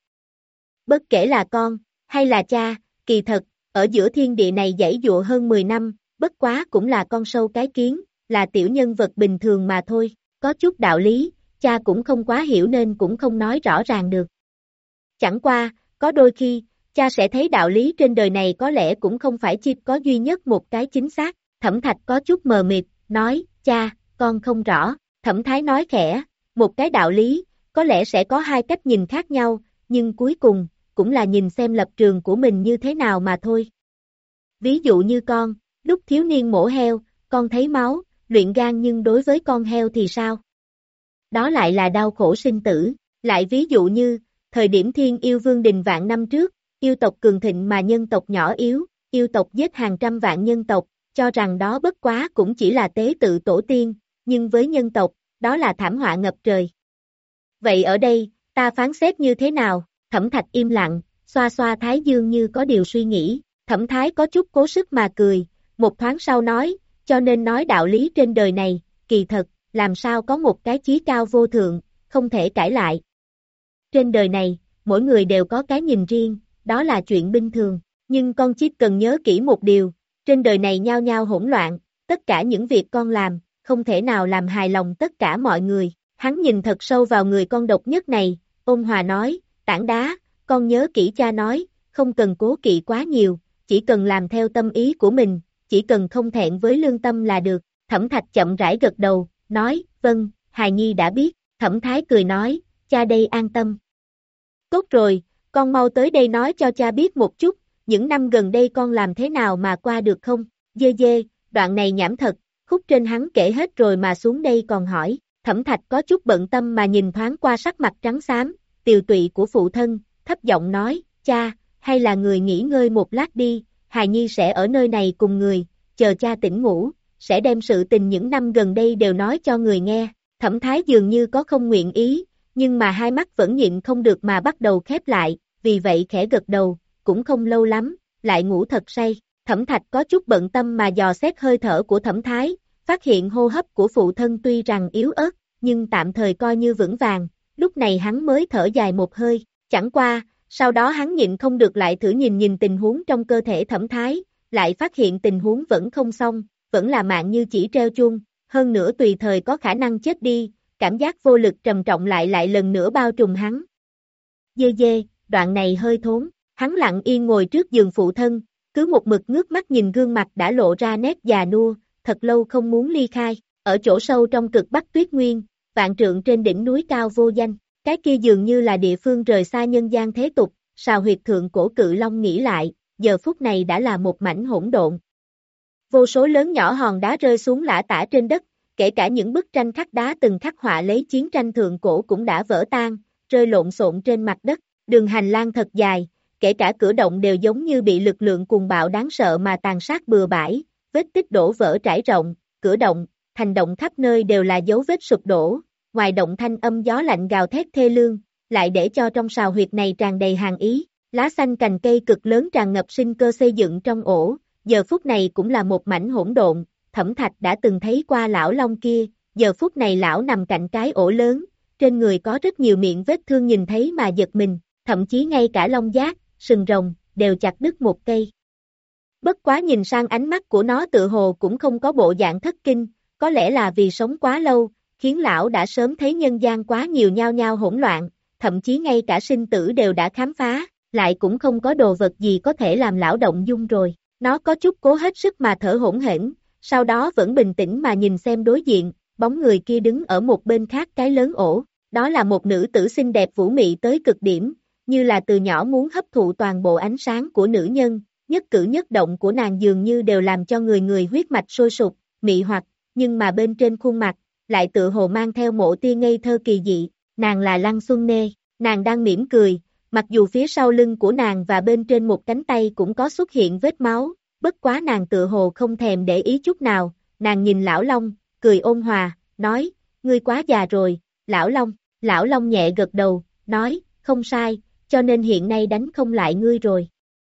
Bất kể là con, hay là cha, kỳ thật, ở giữa thiên địa này giãy dụa hơn mười năm, bất quá cũng là con sâu cái kiến, là tiểu nhân vật bình thường mà thôi, có chút đạo lý, cha cũng không quá hiểu nên cũng không nói rõ ràng được. Chẳng qua, có đôi khi, cha sẽ thấy đạo lý trên đời này có lẽ cũng không phải chỉ có duy nhất một cái chính xác. Thẩm Thạch có chút mờ mịt, nói, cha, con không rõ. Thẩm Thái nói khẽ, một cái đạo lý, có lẽ sẽ có hai cách nhìn khác nhau, nhưng cuối cùng, cũng là nhìn xem lập trường của mình như thế nào mà thôi. Ví dụ như con, lúc thiếu niên mổ heo, con thấy máu, luyện gan nhưng đối với con heo thì sao? Đó lại là đau khổ sinh tử. Lại ví dụ như, thời điểm thiên yêu vương đình vạn năm trước, yêu tộc cường thịnh mà nhân tộc nhỏ yếu, yêu tộc giết hàng trăm vạn nhân tộc, cho rằng đó bất quá cũng chỉ là tế tự tổ tiên, nhưng với nhân tộc, đó là thảm họa ngập trời. Vậy ở đây, ta phán xét như thế nào? Thẩm Thạch im lặng, xoa xoa thái dương như có điều suy nghĩ. Thẩm Thái có chút cố sức mà cười, một thoáng sau nói, cho nên nói đạo lý trên đời này, kỳ thật, làm sao có một cái chí cao vô thượng, không thể cãi lại. Trên đời này, mỗi người đều có cái nhìn riêng, đó là chuyện bình thường, nhưng con chip cần nhớ kỹ một điều, trên đời này nhao nhao hỗn loạn, tất cả những việc con làm, không thể nào làm hài lòng tất cả mọi người. Hắn nhìn thật sâu vào người con độc nhất này, ôn hòa nói, tảng đá, con nhớ kỹ cha nói, không cần cố kỵ quá nhiều, chỉ cần làm theo tâm ý của mình, chỉ cần không thẹn với lương tâm là được. Thẩm Thạch chậm rãi gật đầu, nói, vâng, hài nhi đã biết. Thẩm Thái cười nói, cha đây an tâm. Tốt rồi, con mau tới đây nói cho cha biết một chút, những năm gần đây con làm thế nào mà qua được không? Dê dê, đoạn này nhảm thật, khúc trên hắn kể hết rồi mà xuống đây còn hỏi. Thẩm Thạch có chút bận tâm mà nhìn thoáng qua sắc mặt trắng xám, tiều tụy của phụ thân, thấp giọng nói, cha, hay là người nghỉ ngơi một lát đi, hài nhi sẽ ở nơi này cùng người, chờ cha tỉnh ngủ, sẽ đem sự tình những năm gần đây đều nói cho người nghe. Thẩm Thái dường như có không nguyện ý, nhưng mà hai mắt vẫn nhịn không được mà bắt đầu khép lại, vì vậy khẽ gật đầu, cũng không lâu lắm, lại ngủ thật say. Thẩm Thạch có chút bận tâm mà dò xét hơi thở của Thẩm Thái, phát hiện hô hấp của phụ thân tuy rằng yếu ớt, nhưng tạm thời coi như vững vàng, lúc này hắn mới thở dài một hơi, chẳng qua, sau đó hắn nhịn không được lại thử nhìn nhìn tình huống trong cơ thể Thẩm Thái, lại phát hiện tình huống vẫn không xong, vẫn là mạng như chỉ treo chuông, hơn nữa tùy thời có khả năng chết đi, cảm giác vô lực trầm trọng lại lại lần nữa bao trùm hắn. Dê dê, đoạn này hơi thốn, hắn lặng yên ngồi trước giường phụ thân, cứ một mực ngước mắt nhìn gương mặt đã lộ ra nét già nua, thật lâu không muốn ly khai, ở chỗ sâu trong cực Bắc Tuyết Nguyên, vạn trượng trên đỉnh núi cao vô danh, cái kia dường như là địa phương rời xa nhân gian thế tục, sào huyệt thượng cổ cự long nghĩ lại, giờ phút này đã là một mảnh hỗn độn. Vô số lớn nhỏ hòn đá rơi xuống lả tả trên đất, kể cả những bức tranh khắc đá từng khắc họa lấy chiến tranh thượng cổ cũng đã vỡ tan, rơi lộn xộn trên mặt đất, đường hành lang thật dài, kể cả cửa động đều giống như bị lực lượng cuồng bạo đáng sợ mà tàn sát bừa bãi, vết tích đổ vỡ trải rộng, cửa động, thành động khắp nơi đều là dấu vết sụp đổ, ngoài động thanh âm gió lạnh gào thét thê lương, lại để cho trong sào huyệt này tràn đầy hàn ý, lá xanh cành cây cực lớn tràn ngập sinh cơ xây dựng trong ổ, giờ phút này cũng là một mảnh hỗn độn. Thẩm Thạch đã từng thấy qua lão long kia, giờ phút này lão nằm cạnh cái ổ lớn, trên người có rất nhiều miệng vết thương nhìn thấy mà giật mình, thậm chí ngay cả lông giác, sừng rồng, đều chặt đứt một cây. Bất quá nhìn sang ánh mắt của nó tự hồ cũng không có bộ dạng thất kinh, có lẽ là vì sống quá lâu, khiến lão đã sớm thấy nhân gian quá nhiều nhao nhao hỗn loạn, thậm chí ngay cả sinh tử đều đã khám phá, lại cũng không có đồ vật gì có thể làm lão động dung rồi. Nó có chút cố hết sức mà thở hỗn hển, sau đó vẫn bình tĩnh mà nhìn xem đối diện, bóng người kia đứng ở một bên khác cái lớn ổ, đó là một nữ tử xinh đẹp vũ mị tới cực điểm, như là từ nhỏ muốn hấp thụ toàn bộ ánh sáng của nữ nhân, nhất cử nhất động của nàng dường như đều làm cho người người huyết mạch sôi sục, mị hoặc, nhưng mà bên trên khuôn mặt, lại tự hồ mang theo một tia ngây thơ kỳ dị, nàng là Lăng Xuân Nê, nàng đang mỉm cười, mặc dù phía sau lưng của nàng và bên trên một cánh tay cũng có xuất hiện vết máu, bất quá nàng tự hồ không thèm để ý chút nào, nàng nhìn Lão Long, cười ôn hòa, nói, ngươi quá già rồi, Lão Long, Lão Long nhẹ gật đầu, nói, không sai, cho nên hiện nay đánh không lại ngươi rồi.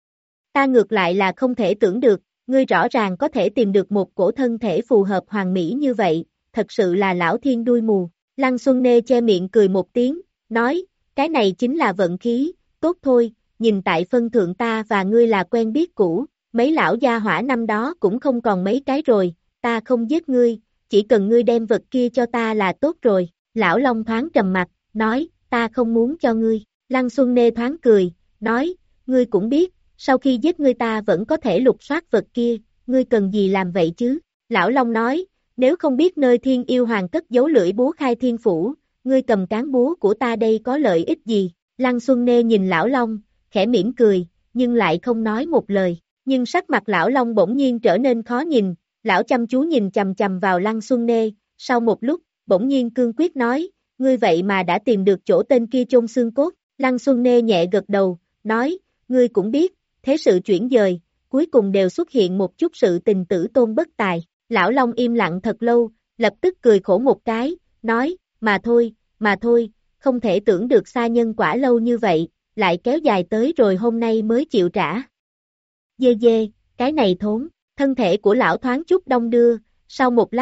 Ta ngược lại là không thể tưởng được, ngươi rõ ràng có thể tìm được một cổ thân thể phù hợp hoàn mỹ như vậy, thật sự là lão thiên đuôi mù. Lăng Xuân Nê che miệng cười một tiếng, nói, cái này chính là vận khí, tốt thôi, nhìn tại phân thượng ta và ngươi là quen biết cũ, mấy lão gia hỏa năm đó cũng không còn mấy cái rồi, ta không giết ngươi, chỉ cần ngươi đem vật kia cho ta là tốt rồi. Lão Long thoáng trầm mặt, nói, ta không muốn cho ngươi. Lăng Xuân Nê thoáng cười, nói, ngươi cũng biết, sau khi giết ngươi ta vẫn có thể lục soát vật kia, ngươi cần gì làm vậy chứ? Lão Long nói, nếu không biết nơi thiên yêu hoàng cất giấu lưỡi búa khai thiên phủ, ngươi cầm cán búa của ta đây có lợi ích gì? Lăng Xuân Nê nhìn Lão Long, khẽ mỉm cười, nhưng lại không nói một lời, nhưng sắc mặt Lão Long bỗng nhiên trở nên khó nhìn, lão chăm chú nhìn chầm chầm vào Lăng Xuân Nê, sau một lúc, bỗng nhiên cương quyết nói, ngươi vậy mà đã tìm được chỗ tên kia chôn xương cốt. Lăng Xuân Nê nhẹ gật đầu, nói, ngươi cũng biết, thế sự chuyển dời, cuối cùng đều xuất hiện một chút sự tình tử tôn bất tài. Lão Long im lặng thật lâu, lập tức cười khổ một cái, nói, mà thôi, mà thôi, không thể tưởng được xa nhân quả lâu như vậy, lại kéo dài tới rồi hôm nay mới chịu trả. Dê dê, cái này thốn, thân thể của lão thoáng chút đông đưa, sau một lát,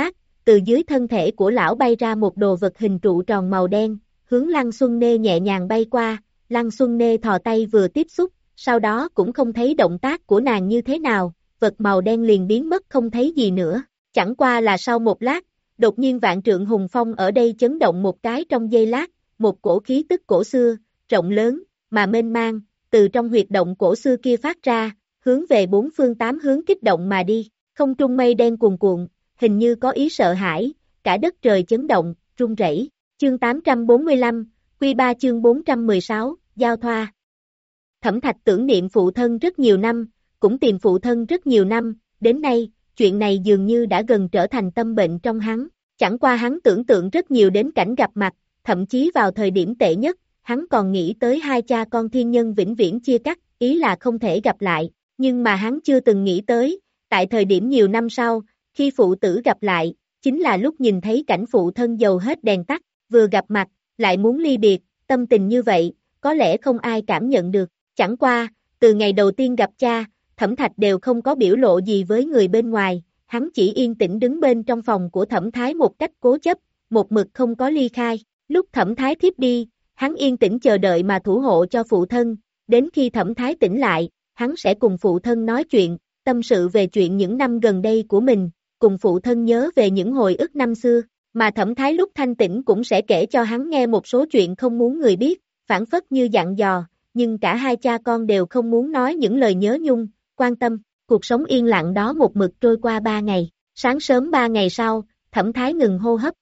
từ dưới thân thể của lão bay ra một đồ vật hình trụ tròn màu đen, hướng Lăng Xuân Nê nhẹ nhàng bay qua, Lăng Xuân Nê thò tay vừa tiếp xúc, sau đó cũng không thấy động tác của nàng như thế nào, vật màu đen liền biến mất không thấy gì nữa, chẳng qua là sau một lát, đột nhiên vạn trượng hùng phong ở đây chấn động một cái trong giây lát, một cổ khí tức cổ xưa, rộng lớn, mà mênh mang, từ trong huyệt động cổ xưa kia phát ra, hướng về bốn phương tám hướng kích động mà đi, không trung mây đen cuồn cuộn, hình như có ý sợ hãi, cả đất trời chấn động, rung rẩy. Chương tám trăm bốn mươi lăm, Quy ba chương bốn trăm mười sáu, Giao thoa. Thẩm Thạch tưởng niệm phụ thân rất nhiều năm, cũng tìm phụ thân rất nhiều năm, đến nay, chuyện này dường như đã gần trở thành tâm bệnh trong hắn, chẳng qua hắn tưởng tượng rất nhiều đến cảnh gặp mặt, thậm chí vào thời điểm tệ nhất, hắn còn nghĩ tới hai cha con thiên nhân vĩnh viễn chia cắt, ý là không thể gặp lại, nhưng mà hắn chưa từng nghĩ tới, tại thời điểm nhiều năm sau, khi phụ tử gặp lại, chính là lúc nhìn thấy cảnh phụ thân dầu hết đèn tắt, vừa gặp mặt, lại muốn ly biệt, tâm tình như vậy, có lẽ không ai cảm nhận được, chẳng qua, từ ngày đầu tiên gặp cha, Thẩm Thạch đều không có biểu lộ gì với người bên ngoài, hắn chỉ yên tĩnh đứng bên trong phòng của Thẩm Thái một cách cố chấp, một mực không có ly khai, lúc Thẩm Thái thiếp đi, hắn yên tĩnh chờ đợi mà thủ hộ cho phụ thân, đến khi Thẩm Thái tỉnh lại, hắn sẽ cùng phụ thân nói chuyện, tâm sự về chuyện những năm gần đây của mình, cùng phụ thân nhớ về những hồi ức năm xưa, mà Thẩm Thái lúc thanh tĩnh cũng sẽ kể cho hắn nghe một số chuyện không muốn người biết, phản phất như dặn dò, nhưng cả hai cha con đều không muốn nói những lời nhớ nhung, quan tâm, cuộc sống yên lặng đó một mực trôi qua ba ngày, sáng sớm ba ngày sau, Thẩm Thái ngừng hô hấp.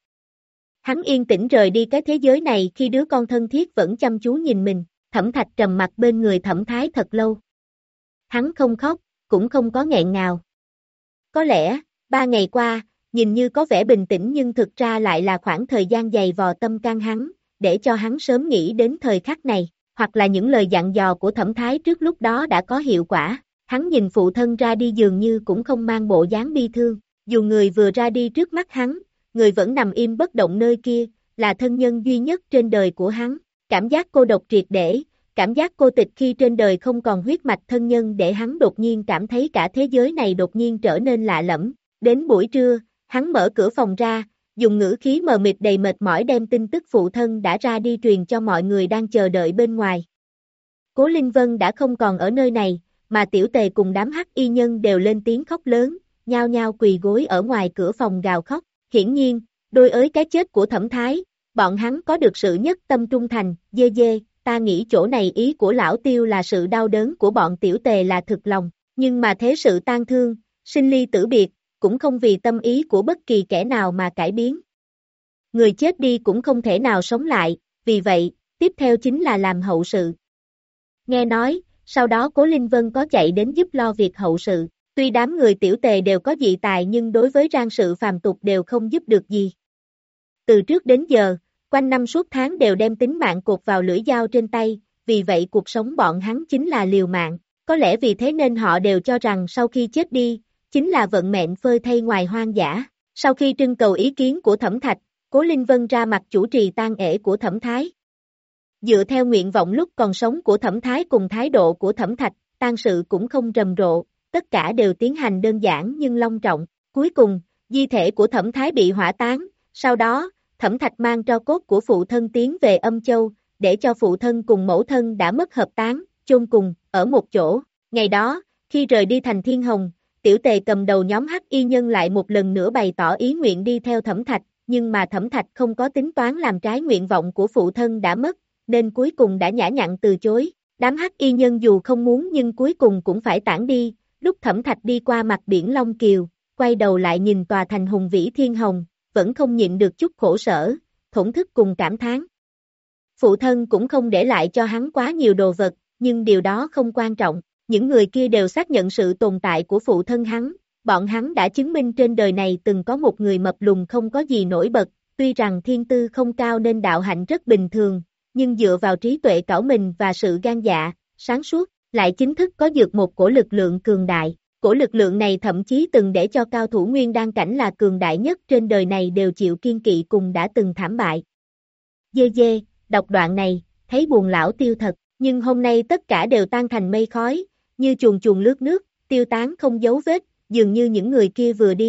Hắn yên tĩnh rời đi cái thế giới này khi đứa con thân thiết vẫn chăm chú nhìn mình, Thẩm Thạch trầm mặt bên người Thẩm Thái thật lâu. Hắn không khóc, cũng không có nghẹn ngào. Có lẽ, ba ngày qua, nhìn như có vẻ bình tĩnh nhưng thực ra lại là khoảng thời gian dày vò tâm can hắn, để cho hắn sớm nghĩ đến thời khắc này, hoặc là những lời dặn dò của Thẩm Thái trước lúc đó đã có hiệu quả. Hắn nhìn phụ thân ra đi dường như cũng không mang bộ dáng bi thương, dù người vừa ra đi trước mắt hắn, người vẫn nằm im bất động nơi kia, là thân nhân duy nhất trên đời của hắn, cảm giác cô độc triệt để, cảm giác cô tịch khi trên đời không còn huyết mạch thân nhân để hắn đột nhiên cảm thấy cả thế giới này đột nhiên trở nên lạ lẫm. Đến buổi trưa, hắn mở cửa phòng ra, dùng ngữ khí mờ mịt đầy mệt mỏi đem tin tức phụ thân đã ra đi truyền cho mọi người đang chờ đợi bên ngoài. Cố Linh Vân đã không còn ở nơi này, mà Tiểu Tề cùng đám hắc y nhân đều lên tiếng khóc lớn, nhao nhao quỳ gối ở ngoài cửa phòng gào khóc. Hiển nhiên, đối với cái chết của Thẩm Thái, bọn hắn có được sự nhất tâm trung thành, dê dê, ta nghĩ chỗ này ý của lão Tiêu là sự đau đớn của bọn Tiểu Tề là thực lòng, nhưng mà thế sự tan thương, sinh ly tử biệt, cũng không vì tâm ý của bất kỳ kẻ nào mà cải biến. Người chết đi cũng không thể nào sống lại, vì vậy, tiếp theo chính là làm hậu sự. Nghe nói, sau đó Cố Linh Vân có chạy đến giúp lo việc hậu sự, tuy đám người Tiểu Tề đều có dị tài nhưng đối với rang sự phàm tục đều không giúp được gì. Từ trước đến giờ, quanh năm suốt tháng đều đem tính mạng cột vào lưỡi dao trên tay, vì vậy cuộc sống bọn hắn chính là liều mạng, có lẽ vì thế nên họ đều cho rằng sau khi chết đi, chính là vận mệnh phơi thay ngoài hoang dã. Sau khi trưng cầu ý kiến của Thẩm Thạch, Cố Linh Vân ra mặt chủ trì tang ễ của Thẩm Thái. Dựa theo nguyện vọng lúc còn sống của Thẩm Thái cùng thái độ của Thẩm Thạch, tang sự cũng không rầm rộ, tất cả đều tiến hành đơn giản nhưng long trọng. Cuối cùng, di thể của Thẩm Thái bị hỏa táng, sau đó, Thẩm Thạch mang tro cốt của phụ thân tiến về Âm Châu, để cho phụ thân cùng mẫu thân đã mất hợp táng, chôn cùng, ở một chỗ. Ngày đó, khi rời đi thành Thiên Hồng, Tiểu Tề cầm đầu nhóm hắc y nhân lại một lần nữa bày tỏ ý nguyện đi theo Thẩm Thạch, nhưng mà Thẩm Thạch không có tính toán làm trái nguyện vọng của phụ thân đã mất, nên cuối cùng đã nhã nhặn từ chối. Đám hắc y nhân dù không muốn nhưng cuối cùng cũng phải tản đi, lúc Thẩm Thạch đi qua mặt biển Long Kiều, quay đầu lại nhìn tòa thành hùng vĩ Thiên Hồng, vẫn không nhịn được chút khổ sở, thổn thức cùng cảm thán. Phụ thân cũng không để lại cho hắn quá nhiều đồ vật, nhưng điều đó không quan trọng, những người kia đều xác nhận sự tồn tại của phụ thân hắn, bọn hắn đã chứng minh trên đời này từng có một người mập lùn không có gì nổi bật, tuy rằng thiên tư không cao nên đạo hạnh rất bình thường, nhưng dựa vào trí tuệ cảo mình và sự gan dạ, sáng suốt, lại chính thức có được một cổ lực lượng cường đại. Cổ lực lượng này thậm chí từng để cho cao thủ nguyên đan cảnh là cường đại nhất trên đời này đều chịu kiên kỵ cùng đã từng thảm bại. Dê dê, đọc đoạn này, thấy buồn lão Tiêu thật, nhưng hôm nay tất cả đều tan thành mây khói, như chuồn chuồn lướt nước, tiêu tán không dấu vết, dường như những người kia vừa đi,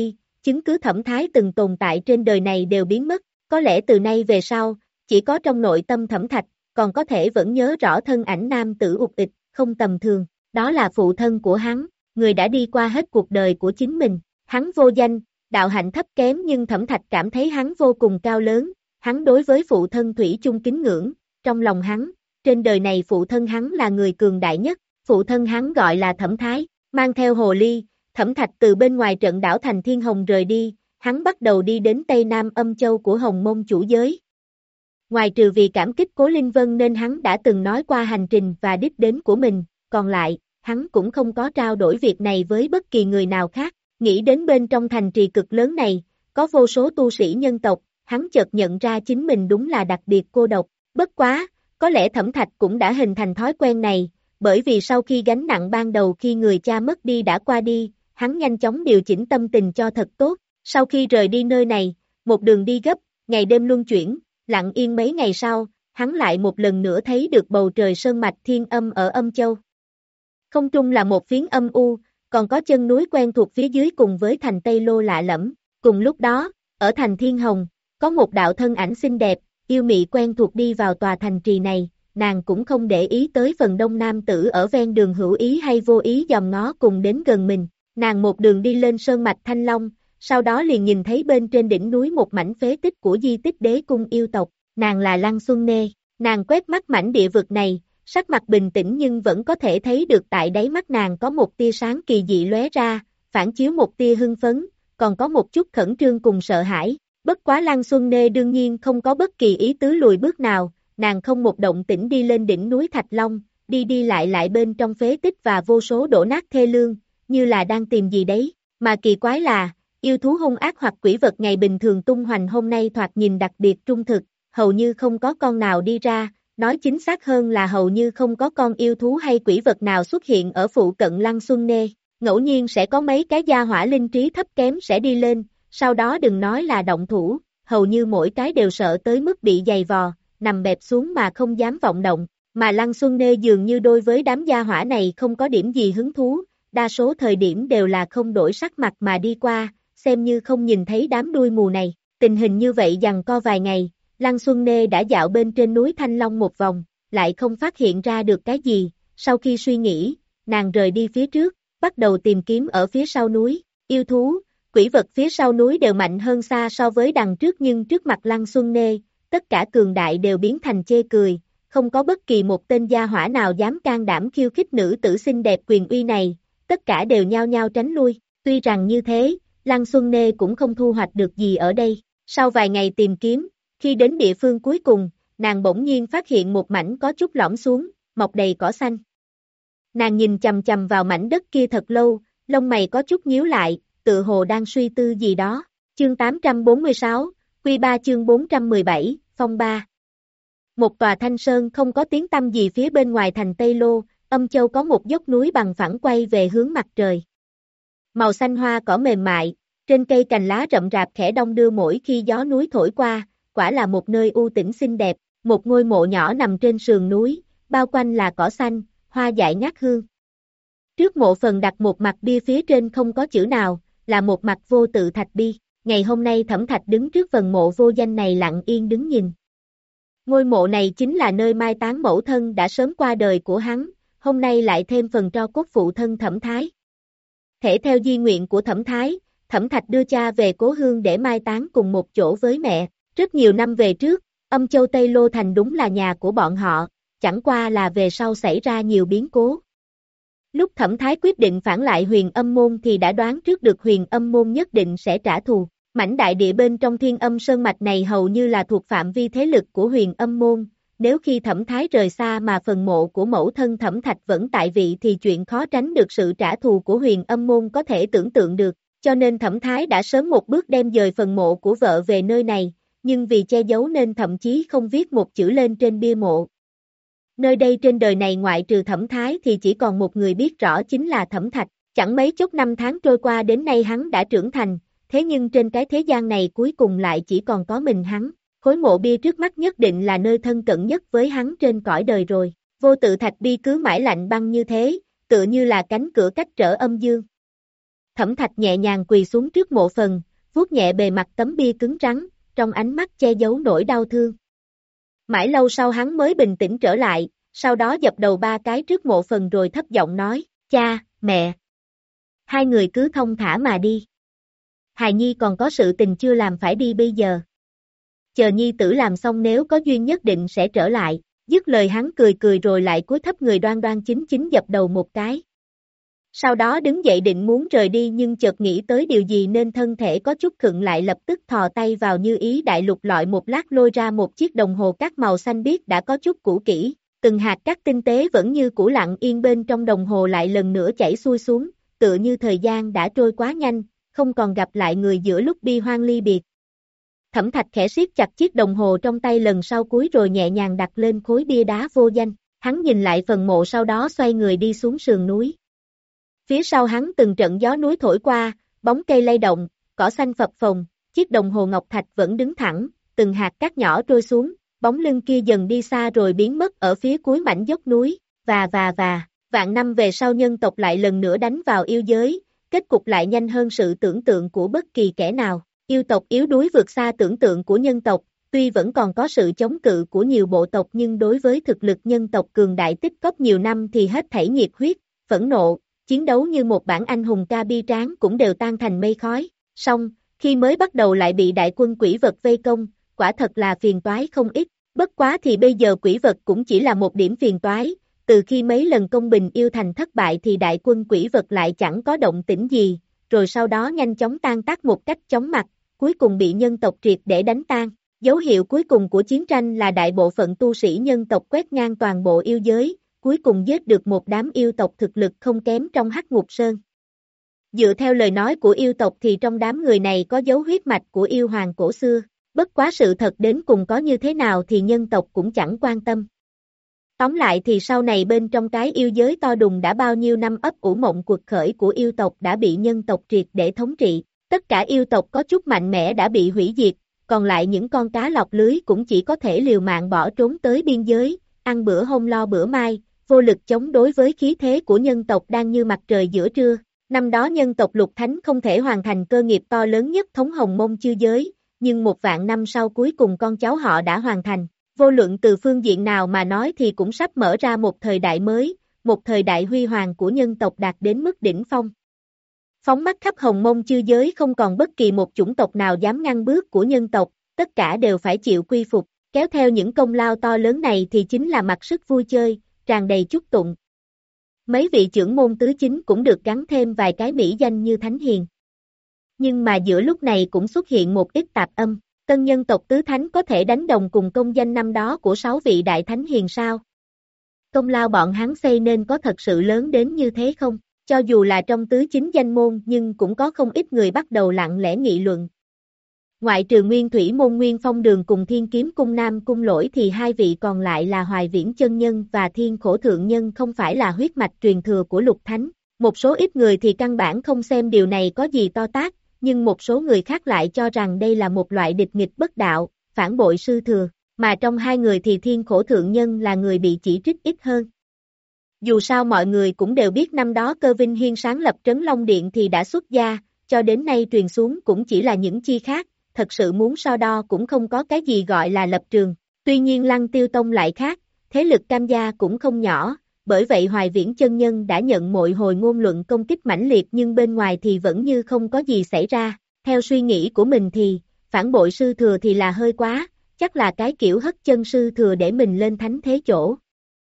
chứng cứ Thẩm Thái từng tồn tại trên đời này đều biến mất, có lẽ từ nay về sau, chỉ có trong nội tâm Thẩm Thạch, còn có thể vẫn nhớ rõ thân ảnh nam tử ục ịch, không tầm thường, đó là phụ thân của hắn, người đã đi qua hết cuộc đời của chính mình, hắn vô danh, đạo hạnh thấp kém nhưng Thẩm Thạch cảm thấy hắn vô cùng cao lớn, hắn đối với phụ thân thủy chung kính ngưỡng, trong lòng hắn, trên đời này phụ thân hắn là người cường đại nhất, phụ thân hắn gọi là Thẩm Thái, mang theo hồ ly, Thẩm Thạch từ bên ngoài trận đảo thành Thiên Hồng rời đi, hắn bắt đầu đi đến Tây Nam Âm Châu của Hồng Mông chủ giới. Ngoài trừ vì cảm kích Cố Linh Vân nên hắn đã từng nói qua hành trình và đích đến của mình, còn lại, hắn cũng không có trao đổi việc này với bất kỳ người nào khác, nghĩ đến bên trong thành trì cực lớn này, có vô số tu sĩ nhân tộc, hắn chợt nhận ra chính mình đúng là đặc biệt cô độc, bất quá, có lẽ Thẩm Thạch cũng đã hình thành thói quen này, bởi vì sau khi gánh nặng ban đầu khi người cha mất đi đã qua đi, hắn nhanh chóng điều chỉnh tâm tình cho thật tốt, sau khi rời đi nơi này, một đường đi gấp, ngày đêm luân chuyển, lặng yên mấy ngày sau, hắn lại một lần nữa thấy được bầu trời sơn mạch thiên âm ở Âm Châu. Không trung là một phiến âm u, còn có chân núi quen thuộc phía dưới cùng với thành Tây Lô lạ lẫm, cùng lúc đó, ở thành Thiên Hồng, có một đạo thân ảnh xinh đẹp, yêu mị quen thuộc đi vào tòa thành trì này, nàng cũng không để ý tới phần đông nam tử ở ven đường hữu ý hay vô ý dòm ngó cùng đến gần mình, nàng một đường đi lên sơn mạch Thanh Long, sau đó liền nhìn thấy bên trên đỉnh núi một mảnh phế tích của di tích đế cung yêu tộc, nàng là Lăng Xuân Nê, nàng quét mắt mảnh địa vực này, sắc mặt bình tĩnh nhưng vẫn có thể thấy được tại đáy mắt nàng có một tia sáng kỳ dị lóe ra, phản chiếu một tia hưng phấn, còn có một chút khẩn trương cùng sợ hãi, bất quá Lăng Xuân Nê đương nhiên không có bất kỳ ý tứ lùi bước nào, nàng không một động tĩnh đi lên đỉnh núi Thạch Long, đi đi lại lại bên trong phế tích và vô số đổ nát thê lương, như là đang tìm gì đấy, mà kỳ quái là, yêu thú hung ác hoặc quỷ vật ngày bình thường tung hoành hôm nay thoạt nhìn đặc biệt trung thực, hầu như không có con nào đi ra, nói chính xác hơn là hầu như không có con yêu thú hay quỷ vật nào xuất hiện ở phụ cận Lăng Xuân Nê, ngẫu nhiên sẽ có mấy cái gia hỏa linh trí thấp kém sẽ đi lên, sau đó đừng nói là động thủ, hầu như mỗi cái đều sợ tới mức bị giày vò, nằm bẹp xuống mà không dám vọng động, mà Lăng Xuân Nê dường như đối với đám gia hỏa này không có điểm gì hứng thú, đa số thời điểm đều là không đổi sắc mặt mà đi qua, xem như không nhìn thấy đám đuôi mù này, tình hình như vậy giằng co vài ngày, Lăng Xuân Nê đã dạo bên trên núi Thanh Long một vòng, lại không phát hiện ra được cái gì, sau khi suy nghĩ, nàng rời đi phía trước, bắt đầu tìm kiếm ở phía sau núi, yêu thú, quỷ vật phía sau núi đều mạnh hơn xa so với đằng trước nhưng trước mặt Lăng Xuân Nê, tất cả cường đại đều biến thành chê cười, không có bất kỳ một tên gia hỏa nào dám can đảm khiêu khích nữ tử xinh đẹp quyền uy này, tất cả đều nhao nhao tránh lui, tuy rằng như thế, Lăng Xuân Nê cũng không thu hoạch được gì ở đây, sau vài ngày tìm kiếm, khi đến địa phương cuối cùng, nàng bỗng nhiên phát hiện một mảnh có chút lõm xuống, mọc đầy cỏ xanh. Nàng nhìn chầm chầm vào mảnh đất kia thật lâu, lông mày có chút nhíu lại, tự hồ đang suy tư gì đó. Chương tám trăm bốn mươi sáu, Quy ba chương bốn trăm mười bảy, Phong ba. Một tòa thanh sơn không có tiếng tăm gì phía bên ngoài thành Tây Lô, Âm Châu có một dốc núi bằng phẳng quay về hướng mặt trời. Màu xanh hoa cỏ mềm mại, trên cây cành lá rậm rạp khẽ đong đưa mỗi khi gió núi thổi qua, quả là một nơi u tĩnh xinh đẹp, một ngôi mộ nhỏ nằm trên sườn núi, bao quanh là cỏ xanh, hoa dại ngát hương. Trước mộ phần đặt một mặt bia phía trên không có chữ nào, là một mặt vô tự thạch bi, ngày hôm nay Thẩm Thạch đứng trước phần mộ vô danh này lặng yên đứng nhìn. Ngôi mộ này chính là nơi mai táng mẫu thân đã sớm qua đời của hắn, hôm nay lại thêm phần tro cốt phụ thân Thẩm Thái. Thể theo di nguyện của Thẩm Thái, Thẩm Thạch đưa cha về cố hương để mai táng cùng một chỗ với mẹ. Rất nhiều năm về trước, Âm Châu Tây Lô Thành đúng là nhà của bọn họ, chẳng qua là về sau xảy ra nhiều biến cố. Lúc Thẩm Thái quyết định phản lại Huyền Âm Môn thì đã đoán trước được Huyền Âm Môn nhất định sẽ trả thù. Mảnh đại địa bên trong Thiên Âm Sơn Mạch này hầu như là thuộc phạm vi thế lực của Huyền Âm Môn, nếu khi Thẩm Thái rời xa mà phần mộ của mẫu thân Thẩm Thạch vẫn tại vị thì chuyện khó tránh được sự trả thù của Huyền Âm Môn có thể tưởng tượng được, cho nên Thẩm Thái đã sớm một bước đem dời phần mộ của vợ về nơi này, nhưng vì che giấu nên thậm chí không viết một chữ lên trên bia mộ. Nơi đây trên đời này ngoại trừ Thẩm Thái thì chỉ còn một người biết rõ chính là Thẩm Thạch, chẳng mấy chốc năm tháng trôi qua đến nay hắn đã trưởng thành, thế nhưng trên cái thế gian này cuối cùng lại chỉ còn có mình hắn, khối mộ bia trước mắt nhất định là nơi thân cận nhất với hắn trên cõi đời rồi, vô tự thạch bia cứ mãi lạnh băng như thế, tựa như là cánh cửa cách trở âm dương. Thẩm Thạch nhẹ nhàng quỳ xuống trước mộ phần, vuốt nhẹ bề mặt tấm bia cứng rắn, trong ánh mắt che giấu nỗi đau thương. Mãi lâu sau hắn mới bình tĩnh trở lại, sau đó dập đầu ba cái trước mộ phần rồi thấp giọng nói, cha, mẹ. Hai người cứ thông thả mà đi. Hài Nhi còn có sự tình chưa làm phải đi bây giờ. Chờ Nhi tử làm xong nếu có duyên nhất định sẽ trở lại. Dứt lời hắn cười cười rồi lại cúi thấp người đoan đoan chính chính dập đầu một cái. Sau đó đứng dậy định muốn rời đi nhưng chợt nghĩ tới điều gì nên thân thể có chút khựng lại, lập tức thò tay vào như ý đại lục lọi một lát lôi ra một chiếc đồng hồ cát màu xanh biếc đã có chút cũ kỹ, từng hạt cát tinh tế vẫn như cũ lặng yên bên trong đồng hồ lại lần nữa chảy xuôi xuống, tựa như thời gian đã trôi quá nhanh, không còn gặp lại người giữa lúc bi hoang ly biệt. Thẩm Thạch khẽ siết chặt chiếc đồng hồ trong tay lần sau cuối rồi nhẹ nhàng đặt lên khối bia đá vô danh, hắn nhìn lại phần mộ sau đó xoay người đi xuống sườn núi. Phía sau hắn từng trận gió núi thổi qua, bóng cây lay động, cỏ xanh phập phồng, chiếc đồng hồ ngọc thạch vẫn đứng thẳng, từng hạt cát nhỏ trôi xuống, bóng lưng kia dần đi xa rồi biến mất ở phía cuối mảnh dốc núi, và và và, vạn năm về sau nhân tộc lại lần nữa đánh vào yêu giới, kết cục lại nhanh hơn sự tưởng tượng của bất kỳ kẻ nào. Yêu tộc yếu đuối vượt xa tưởng tượng của nhân tộc, tuy vẫn còn có sự chống cự của nhiều bộ tộc nhưng đối với thực lực nhân tộc cường đại tích góp nhiều năm thì hết thảy nhiệt huyết, phẫn nộ, chiến đấu như một bản anh hùng ca bi tráng cũng đều tan thành mây khói. Song, khi mới bắt đầu lại bị đại quân quỷ vật vây công, quả thật là phiền toái không ít, bất quá thì bây giờ quỷ vật cũng chỉ là một điểm phiền toái, từ khi mấy lần công bình yêu thành thất bại thì đại quân quỷ vật lại chẳng có động tĩnh gì, rồi sau đó nhanh chóng tan tác một cách chóng mặt, cuối cùng bị nhân tộc triệt để đánh tan. Dấu hiệu cuối cùng của chiến tranh là đại bộ phận tu sĩ nhân tộc quét ngang toàn bộ yêu giới, cuối cùng giết được một đám yêu tộc thực lực không kém trong Hắc Ngục Sơn. Dựa theo lời nói của yêu tộc thì trong đám người này có dấu huyết mạch của yêu hoàng cổ xưa, bất quá sự thật đến cùng có như thế nào thì nhân tộc cũng chẳng quan tâm. Tóm lại thì sau này bên trong cái yêu giới to đùng đã bao nhiêu năm ấp ủ mộng cuộc khởi của yêu tộc đã bị nhân tộc triệt để thống trị, tất cả yêu tộc có chút mạnh mẽ đã bị hủy diệt, còn lại những con cá lọc lưới cũng chỉ có thể liều mạng bỏ trốn tới biên giới, ăn bữa hôm lo bữa mai, vô lực chống đối với khí thế của nhân tộc đang như mặt trời giữa trưa. Năm đó nhân tộc Lục Thánh không thể hoàn thành cơ nghiệp to lớn nhất thống Hồng Mông chư giới, nhưng một vạn năm sau cuối cùng con cháu họ đã hoàn thành. Vô luận từ phương diện nào mà nói thì cũng sắp mở ra một thời đại mới, một thời đại huy hoàng của nhân tộc đạt đến mức đỉnh phong. Phóng mắt khắp Hồng Mông chư giới không còn bất kỳ một chủng tộc nào dám ngăn bước của nhân tộc, tất cả đều phải chịu quy phục, kéo theo những công lao to lớn này thì chính là mặc sức vui chơi, tràn đầy chúc tụng. Mấy vị trưởng môn tứ chính cũng được gắn thêm vài cái mỹ danh như Thánh Hiền. Nhưng mà giữa lúc này cũng xuất hiện một ít tạp âm, tân nhân tộc tứ thánh có thể đánh đồng cùng công danh năm đó của sáu vị đại thánh hiền sao? Công lao bọn hắn xây nên có thật sự lớn đến như thế không? Cho dù là trong tứ chính danh môn nhưng cũng có không ít người bắt đầu lặng lẽ nghị luận. Ngoại trừ Nguyên Thủy môn Nguyên Phong Đường cùng Thiên Kiếm cung Nam cung Lỗi thì hai vị còn lại là Hoài Viễn chân nhân và Thiên Khổ thượng nhân không phải là huyết mạch truyền thừa của Lục Thánh. Một số ít người thì căn bản không xem điều này có gì to tát, nhưng một số người khác lại cho rằng đây là một loại địch nghịch bất đạo, phản bội sư thừa, mà trong hai người thì Thiên Khổ thượng nhân là người bị chỉ trích ít hơn. Dù sao mọi người cũng đều biết năm đó Cơ Vinh Hiên sáng lập Trấn Long Điện thì đã xuất gia, cho đến nay truyền xuống cũng chỉ là những chi khác, thật sự muốn so đo cũng không có cái gì gọi là lập trường. Tuy nhiên Lăng Tiêu Tông lại khác, thế lực Cam gia cũng không nhỏ, bởi vậy Hoài Viễn chân nhân đã nhận mọi hồi ngôn luận công kích mãnh liệt nhưng bên ngoài thì vẫn như không có gì xảy ra. Theo suy nghĩ của mình thì, phản bội sư thừa thì là hơi quá, chắc là cái kiểu hất chân sư thừa để mình lên thánh thế chỗ.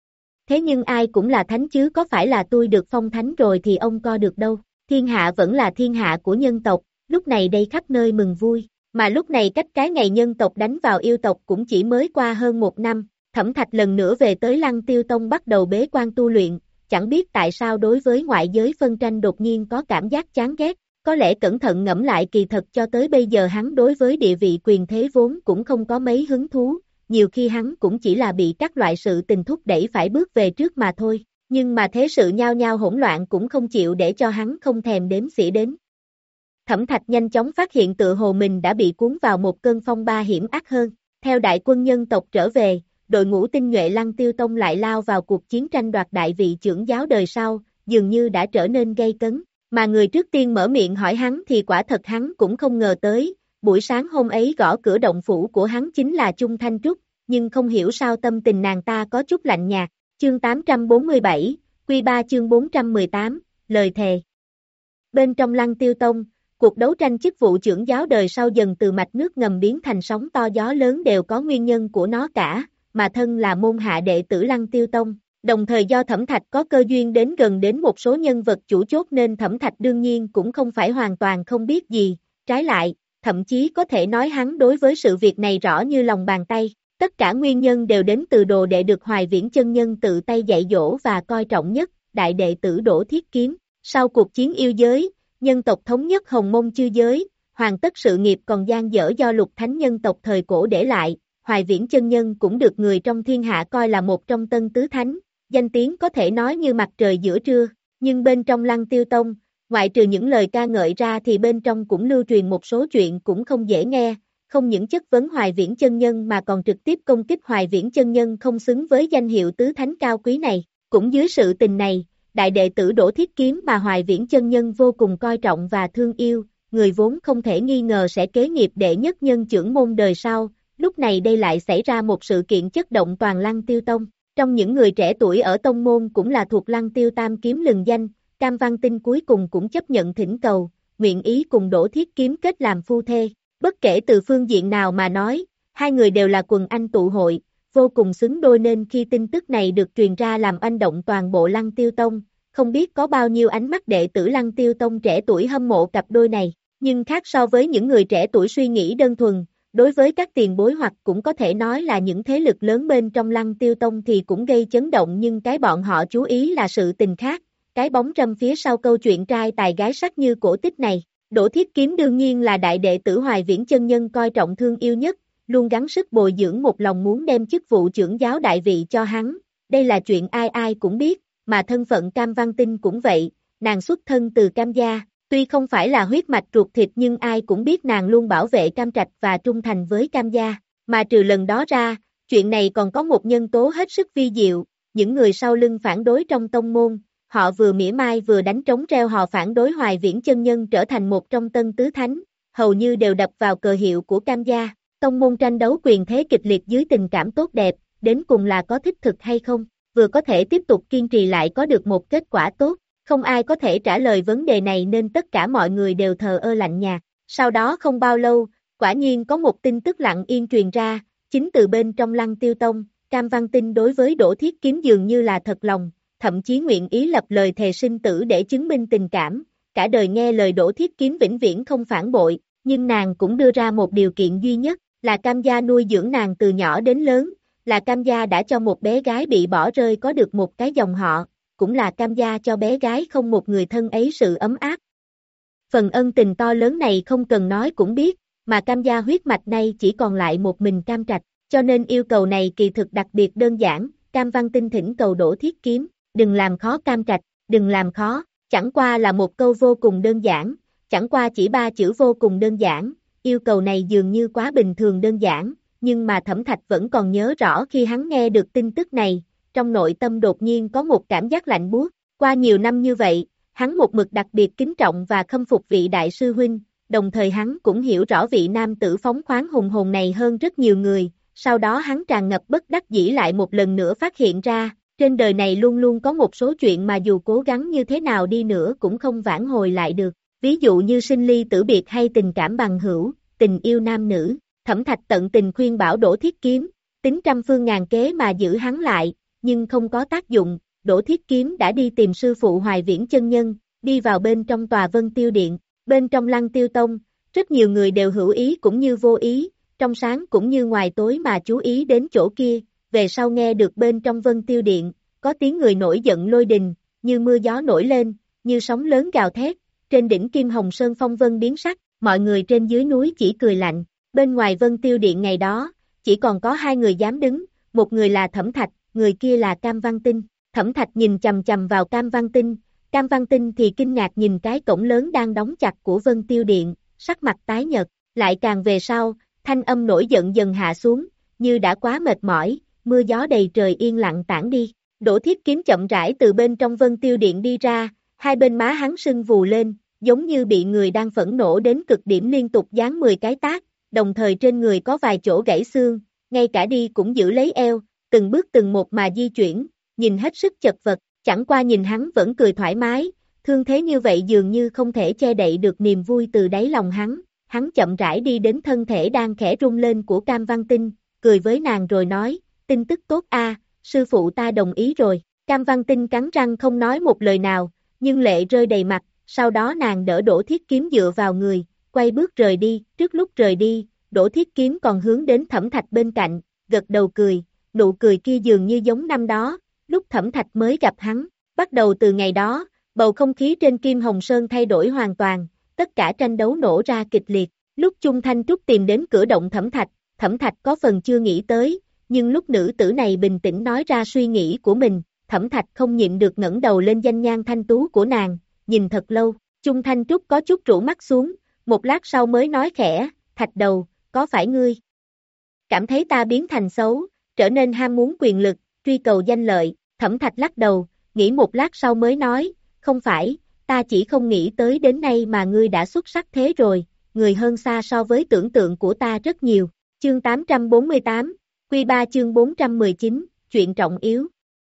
Thế nhưng ai cũng là thánh chứ có phải là tôi được phong thánh rồi thì ông co được đâu. Thiên hạ vẫn là thiên hạ của nhân tộc, lúc này đây khắp nơi mừng vui, mà lúc này cách cái ngày nhân tộc đánh vào yêu tộc cũng chỉ mới qua hơn một năm. Thẩm Thạch lần nữa về tới Lăng Tiêu Tông bắt đầu bế quan tu luyện, chẳng biết tại sao đối với ngoại giới phân tranh đột nhiên có cảm giác chán ghét, có lẽ cẩn thận ngẫm lại kỳ thật cho tới bây giờ hắn đối với địa vị quyền thế vốn cũng không có mấy hứng thú, nhiều khi hắn cũng chỉ là bị các loại sự tình thúc đẩy phải bước về trước mà thôi, nhưng mà thế sự nhao nhao hỗn loạn cũng không chịu để cho hắn không thèm đếm xỉa đến. Thẩm Thạch nhanh chóng phát hiện tựa hồ mình đã bị cuốn vào một cơn phong ba hiểm ác hơn, theo đại quân nhân tộc trở về, đội ngũ tinh nhuệ Lăng Tiêu Tông lại lao vào cuộc chiến tranh đoạt đại vị trưởng giáo đời sau, dường như đã trở nên gay cấn. Mà người trước tiên mở miệng hỏi hắn thì quả thật hắn cũng không ngờ tới, buổi sáng hôm ấy gõ cửa động phủ của hắn chính là Chung Thanh Trúc, nhưng không hiểu sao tâm tình nàng ta có chút lạnh nhạt. Chương tám trăm bốn mươi bảy, Quy ba chương bốn trăm mười tám, lời thề. Bên trong Lăng Tiêu Tông, cuộc đấu tranh chức vụ trưởng giáo đời sau dần từ mạch nước ngầm biến thành sóng to gió lớn đều có nguyên nhân của nó cả, mà thân là môn hạ đệ tử Lăng Tiêu Tông. Đồng thời do Thẩm Thạch có cơ duyên đến gần đến một số nhân vật chủ chốt nên Thẩm Thạch đương nhiên cũng không phải hoàn toàn không biết gì, trái lại, thậm chí có thể nói hắn đối với sự việc này rõ như lòng bàn tay. Tất cả nguyên nhân đều đến từ đồ đệ được Hoài Viễn chân nhân tự tay dạy dỗ và coi trọng nhất, đại đệ tử Đỗ Thiết Kiếm. Sau cuộc chiến yêu giới, nhân tộc thống nhất Hồng Mông chư giới, hoàn tất sự nghiệp còn dang dở do Lục Thánh nhân tộc thời cổ để lại, Hoài Viễn chân nhân cũng được người trong thiên hạ coi là một trong tân tứ thánh, danh tiếng có thể nói như mặt trời giữa trưa, nhưng bên trong Lăng Tiêu Tông, ngoại trừ những lời ca ngợi ra thì bên trong cũng lưu truyền một số chuyện cũng không dễ nghe, không những chất vấn Hoài Viễn chân nhân mà còn trực tiếp công kích Hoài Viễn chân nhân không xứng với danh hiệu tứ thánh cao quý này. Cũng dưới sự tình này, đại đệ tử Đỗ Thiết Kiếm mà Hoài Viễn chân nhân vô cùng coi trọng và thương yêu, người vốn không thể nghi ngờ sẽ kế nghiệp đệ nhất nhân trưởng môn đời sau, lúc này đây lại xảy ra một sự kiện chất động toàn Lăng Tiêu Tông. Trong những người trẻ tuổi ở tông môn cũng là thuộc Lăng Tiêu Tam kiếm lừng danh, Cam Văn Tinh cuối cùng cũng chấp nhận thỉnh cầu, nguyện ý cùng Đỗ Thiết Kiếm kết làm phu thê. Bất kể từ phương diện nào mà nói, hai người đều là quần anh tụ hội, vô cùng xứng đôi nên khi tin tức này được truyền ra làm oanh động toàn bộ Lăng Tiêu Tông, không biết có bao nhiêu ánh mắt đệ tử Lăng Tiêu Tông trẻ tuổi hâm mộ cặp đôi này, nhưng khác so với những người trẻ tuổi suy nghĩ đơn thuần, đối với các tiền bối hoặc cũng có thể nói là những thế lực lớn bên trong Lăng Tiêu Tông thì cũng gây chấn động nhưng cái bọn họ chú ý là sự tình khác, cái bóng râm phía sau câu chuyện trai tài gái sắc như cổ tích này. Đỗ Thiết Kiếm đương nhiên là đại đệ tử Hoài Viễn chân nhân coi trọng thương yêu nhất, luôn gắng sức bồi dưỡng một lòng muốn đem chức vụ trưởng giáo đại vị cho hắn, đây là chuyện ai ai cũng biết, mà thân phận Cam Văn Tinh cũng vậy, nàng xuất thân từ Cam gia, tuy không phải là huyết mạch ruột thịt nhưng ai cũng biết nàng luôn bảo vệ Cam Trạch và trung thành với Cam gia, mà trừ lần đó ra, chuyện này còn có một nhân tố hết sức vi diệu, những người sau lưng phản đối trong tông môn. Họ vừa mỉa mai vừa đánh trống reo hò phản đối Hoài Viễn chân nhân trở thành một trong tân tứ thánh, hầu như đều đập vào cờ hiệu của Cam gia. Tông môn tranh đấu quyền thế kịch liệt dưới tình cảm tốt đẹp, đến cùng là có thích thực hay không, vừa có thể tiếp tục kiên trì lại có được một kết quả tốt, không ai có thể trả lời vấn đề này nên tất cả mọi người đều thờ ơ lạnh nhạt. Sau đó không bao lâu, quả nhiên có một tin tức lặng yên truyền ra, chính từ bên trong Lăng Tiêu Tông, Cam Văn Tinh đối với Đỗ Thiết Kiếm dường như là thật lòng, thậm chí nguyện ý lập lời thề sinh tử để chứng minh tình cảm, cả đời nghe lời Đỗ Thiết Kiếm vĩnh viễn không phản bội, nhưng nàng cũng đưa ra một điều kiện duy nhất, là Cam gia nuôi dưỡng nàng từ nhỏ đến lớn, là Cam gia đã cho một bé gái bị bỏ rơi có được một cái dòng họ, cũng là Cam gia cho bé gái không một người thân ấy sự ấm áp. Phần ân tình to lớn này không cần nói cũng biết, mà Cam gia huyết mạch nay chỉ còn lại một mình Cam Trạch, cho nên yêu cầu này kỳ thực đặc biệt đơn giản, Cam Văn Tinh thỉnh cầu Đỗ Thiết Kiếm. Đừng làm khó Cam Trạch, đừng làm khó, chẳng qua là một câu vô cùng đơn giản, chẳng qua chỉ ba chữ vô cùng đơn giản, yêu cầu này dường như quá bình thường đơn giản, nhưng mà Thẩm Thạch vẫn còn nhớ rõ khi hắn nghe được tin tức này, trong nội tâm đột nhiên có một cảm giác lạnh buốt, qua nhiều năm như vậy, hắn một mực đặc biệt kính trọng và khâm phục vị đại sư huynh, đồng thời hắn cũng hiểu rõ vị nam tử phóng khoáng hùng hồn này hơn rất nhiều người, sau đó hắn tràn ngập bất đắc dĩ lại một lần nữa phát hiện ra. Trên đời này luôn luôn có một số chuyện mà dù cố gắng như thế nào đi nữa cũng không vãn hồi lại được, ví dụ như sinh ly tử biệt hay tình cảm bằng hữu, tình yêu nam nữ. Thẩm Thạch tận tình khuyên bảo Đỗ Thiết Kiếm, tính trăm phương ngàn kế mà giữ hắn lại, nhưng không có tác dụng, Đỗ Thiết Kiếm đã đi tìm sư phụ Hoài Viễn chân nhân, đi vào bên trong tòa Vân Tiêu Điện, bên trong Lăng Tiêu Tông, rất nhiều người đều hữu ý cũng như vô ý, trong sáng cũng như ngoài tối mà chú ý đến chỗ kia. Về sau nghe được bên trong Vân Tiêu Điện, có tiếng người nổi giận lôi đình, như mưa gió nổi lên, như sóng lớn gào thét, trên đỉnh Kim Hồng Sơn phong vân biến sắc, mọi người trên dưới núi chỉ cười lạnh, bên ngoài Vân Tiêu Điện ngày đó, chỉ còn có hai người dám đứng, một người là Thẩm Thạch, người kia là Cam Văn Tinh, Thẩm Thạch nhìn chầm chầm vào Cam Văn Tinh, Cam Văn Tinh thì kinh ngạc nhìn cái cổng lớn đang đóng chặt của Vân Tiêu Điện, sắc mặt tái nhợt, lại càng về sau, thanh âm nổi giận dần hạ xuống, như đã quá mệt mỏi. Mưa gió đầy trời yên lặng tản đi, Đỗ Thiết Kiếm chậm rãi từ bên trong Vân Tiêu Điện đi ra, hai bên má hắn sưng vù lên, giống như bị người đang phẫn nộ đến cực điểm liên tục giáng mười cái tát, đồng thời trên người có vài chỗ gãy xương, ngay cả đi cũng giữ lấy eo, từng bước từng một mà di chuyển, nhìn hết sức chật vật, chẳng qua nhìn hắn vẫn cười thoải mái, thương thế như vậy dường như không thể che đậy được niềm vui từ đáy lòng hắn, hắn chậm rãi đi đến thân thể đang khẽ rung lên của Cam Văn Tinh, cười với nàng rồi nói, tin tức tốt a, sư phụ ta đồng ý rồi, Cam Văn Tinh cắn răng không nói một lời nào, nhưng lệ rơi đầy mặt, sau đó nàng đỡ Đỗ Thiết Kiếm dựa vào người, quay bước rời đi, trước lúc rời đi, Đỗ Thiết Kiếm còn hướng đến Thẩm Thạch bên cạnh, gật đầu cười, nụ cười kia dường như giống năm đó, lúc Thẩm Thạch mới gặp hắn, bắt đầu từ ngày đó, bầu không khí trên Kim Hồng Sơn thay đổi hoàn toàn, tất cả tranh đấu nổ ra kịch liệt, lúc Chung Thanh Trúc tìm đến cửa động Thẩm Thạch, Thẩm Thạch có phần chưa nghĩ tới, nhưng lúc nữ tử này bình tĩnh nói ra suy nghĩ của mình, Thẩm Thạch không nhịn được ngẩng đầu lên danh nhan thanh tú của nàng, nhìn thật lâu, Chung Thanh Trúc có chút rũ mắt xuống, một lát sau mới nói khẽ, Thạch đầu, có phải ngươi cảm thấy ta biến thành xấu, trở nên ham muốn quyền lực, truy cầu danh lợi, Thẩm Thạch lắc đầu, nghĩ một lát sau mới nói, không phải, ta chỉ không nghĩ tới đến nay mà ngươi đã xuất sắc thế rồi, người hơn xa so với tưởng tượng của ta rất nhiều, chương tám trăm bốn mươi tám, Quy ba chương bốn trăm mười chín, chuyện trọng yếu.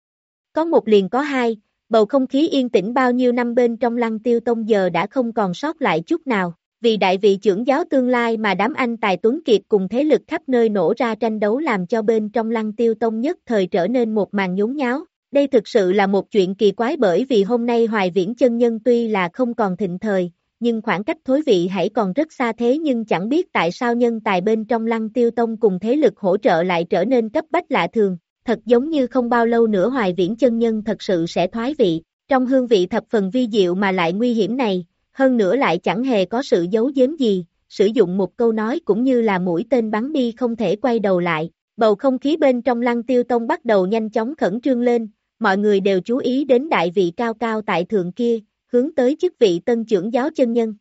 Có một liền có hai, bầu không khí yên tĩnh bao nhiêu năm bên trong Lăng Tiêu Tông giờ đã không còn sót lại chút nào, vì đại vị trưởng giáo tương lai mà đám anh tài tuấn kiệt cùng thế lực khắp nơi nổ ra tranh đấu làm cho bên trong Lăng Tiêu Tông nhất thời trở nên một màn nhốn nháo. Đây thực sự là một chuyện kỳ quái bởi vì hôm nay Hoài Viễn chân nhân tuy là không còn thịnh thời, nhưng khoảng cách thối vị hãy còn rất xa thế nhưng chẳng biết tại sao nhân tài bên trong Lăng Tiêu Tông cùng thế lực hỗ trợ lại trở nên cấp bách lạ thường, thật giống như không bao lâu nữa Hoài Viễn chân nhân thật sự sẽ thoái vị, trong hương vị thập phần vi diệu mà lại nguy hiểm này, hơn nữa lại chẳng hề có sự giấu giếm gì, sử dụng một câu nói cũng như là mũi tên bắn đi không thể quay đầu lại, bầu không khí bên trong Lăng Tiêu Tông bắt đầu nhanh chóng khẩn trương lên. Mọi người đều chú ý đến đại vị cao cao tại thượng kia, hướng tới chức vị tân trưởng giáo chân nhân.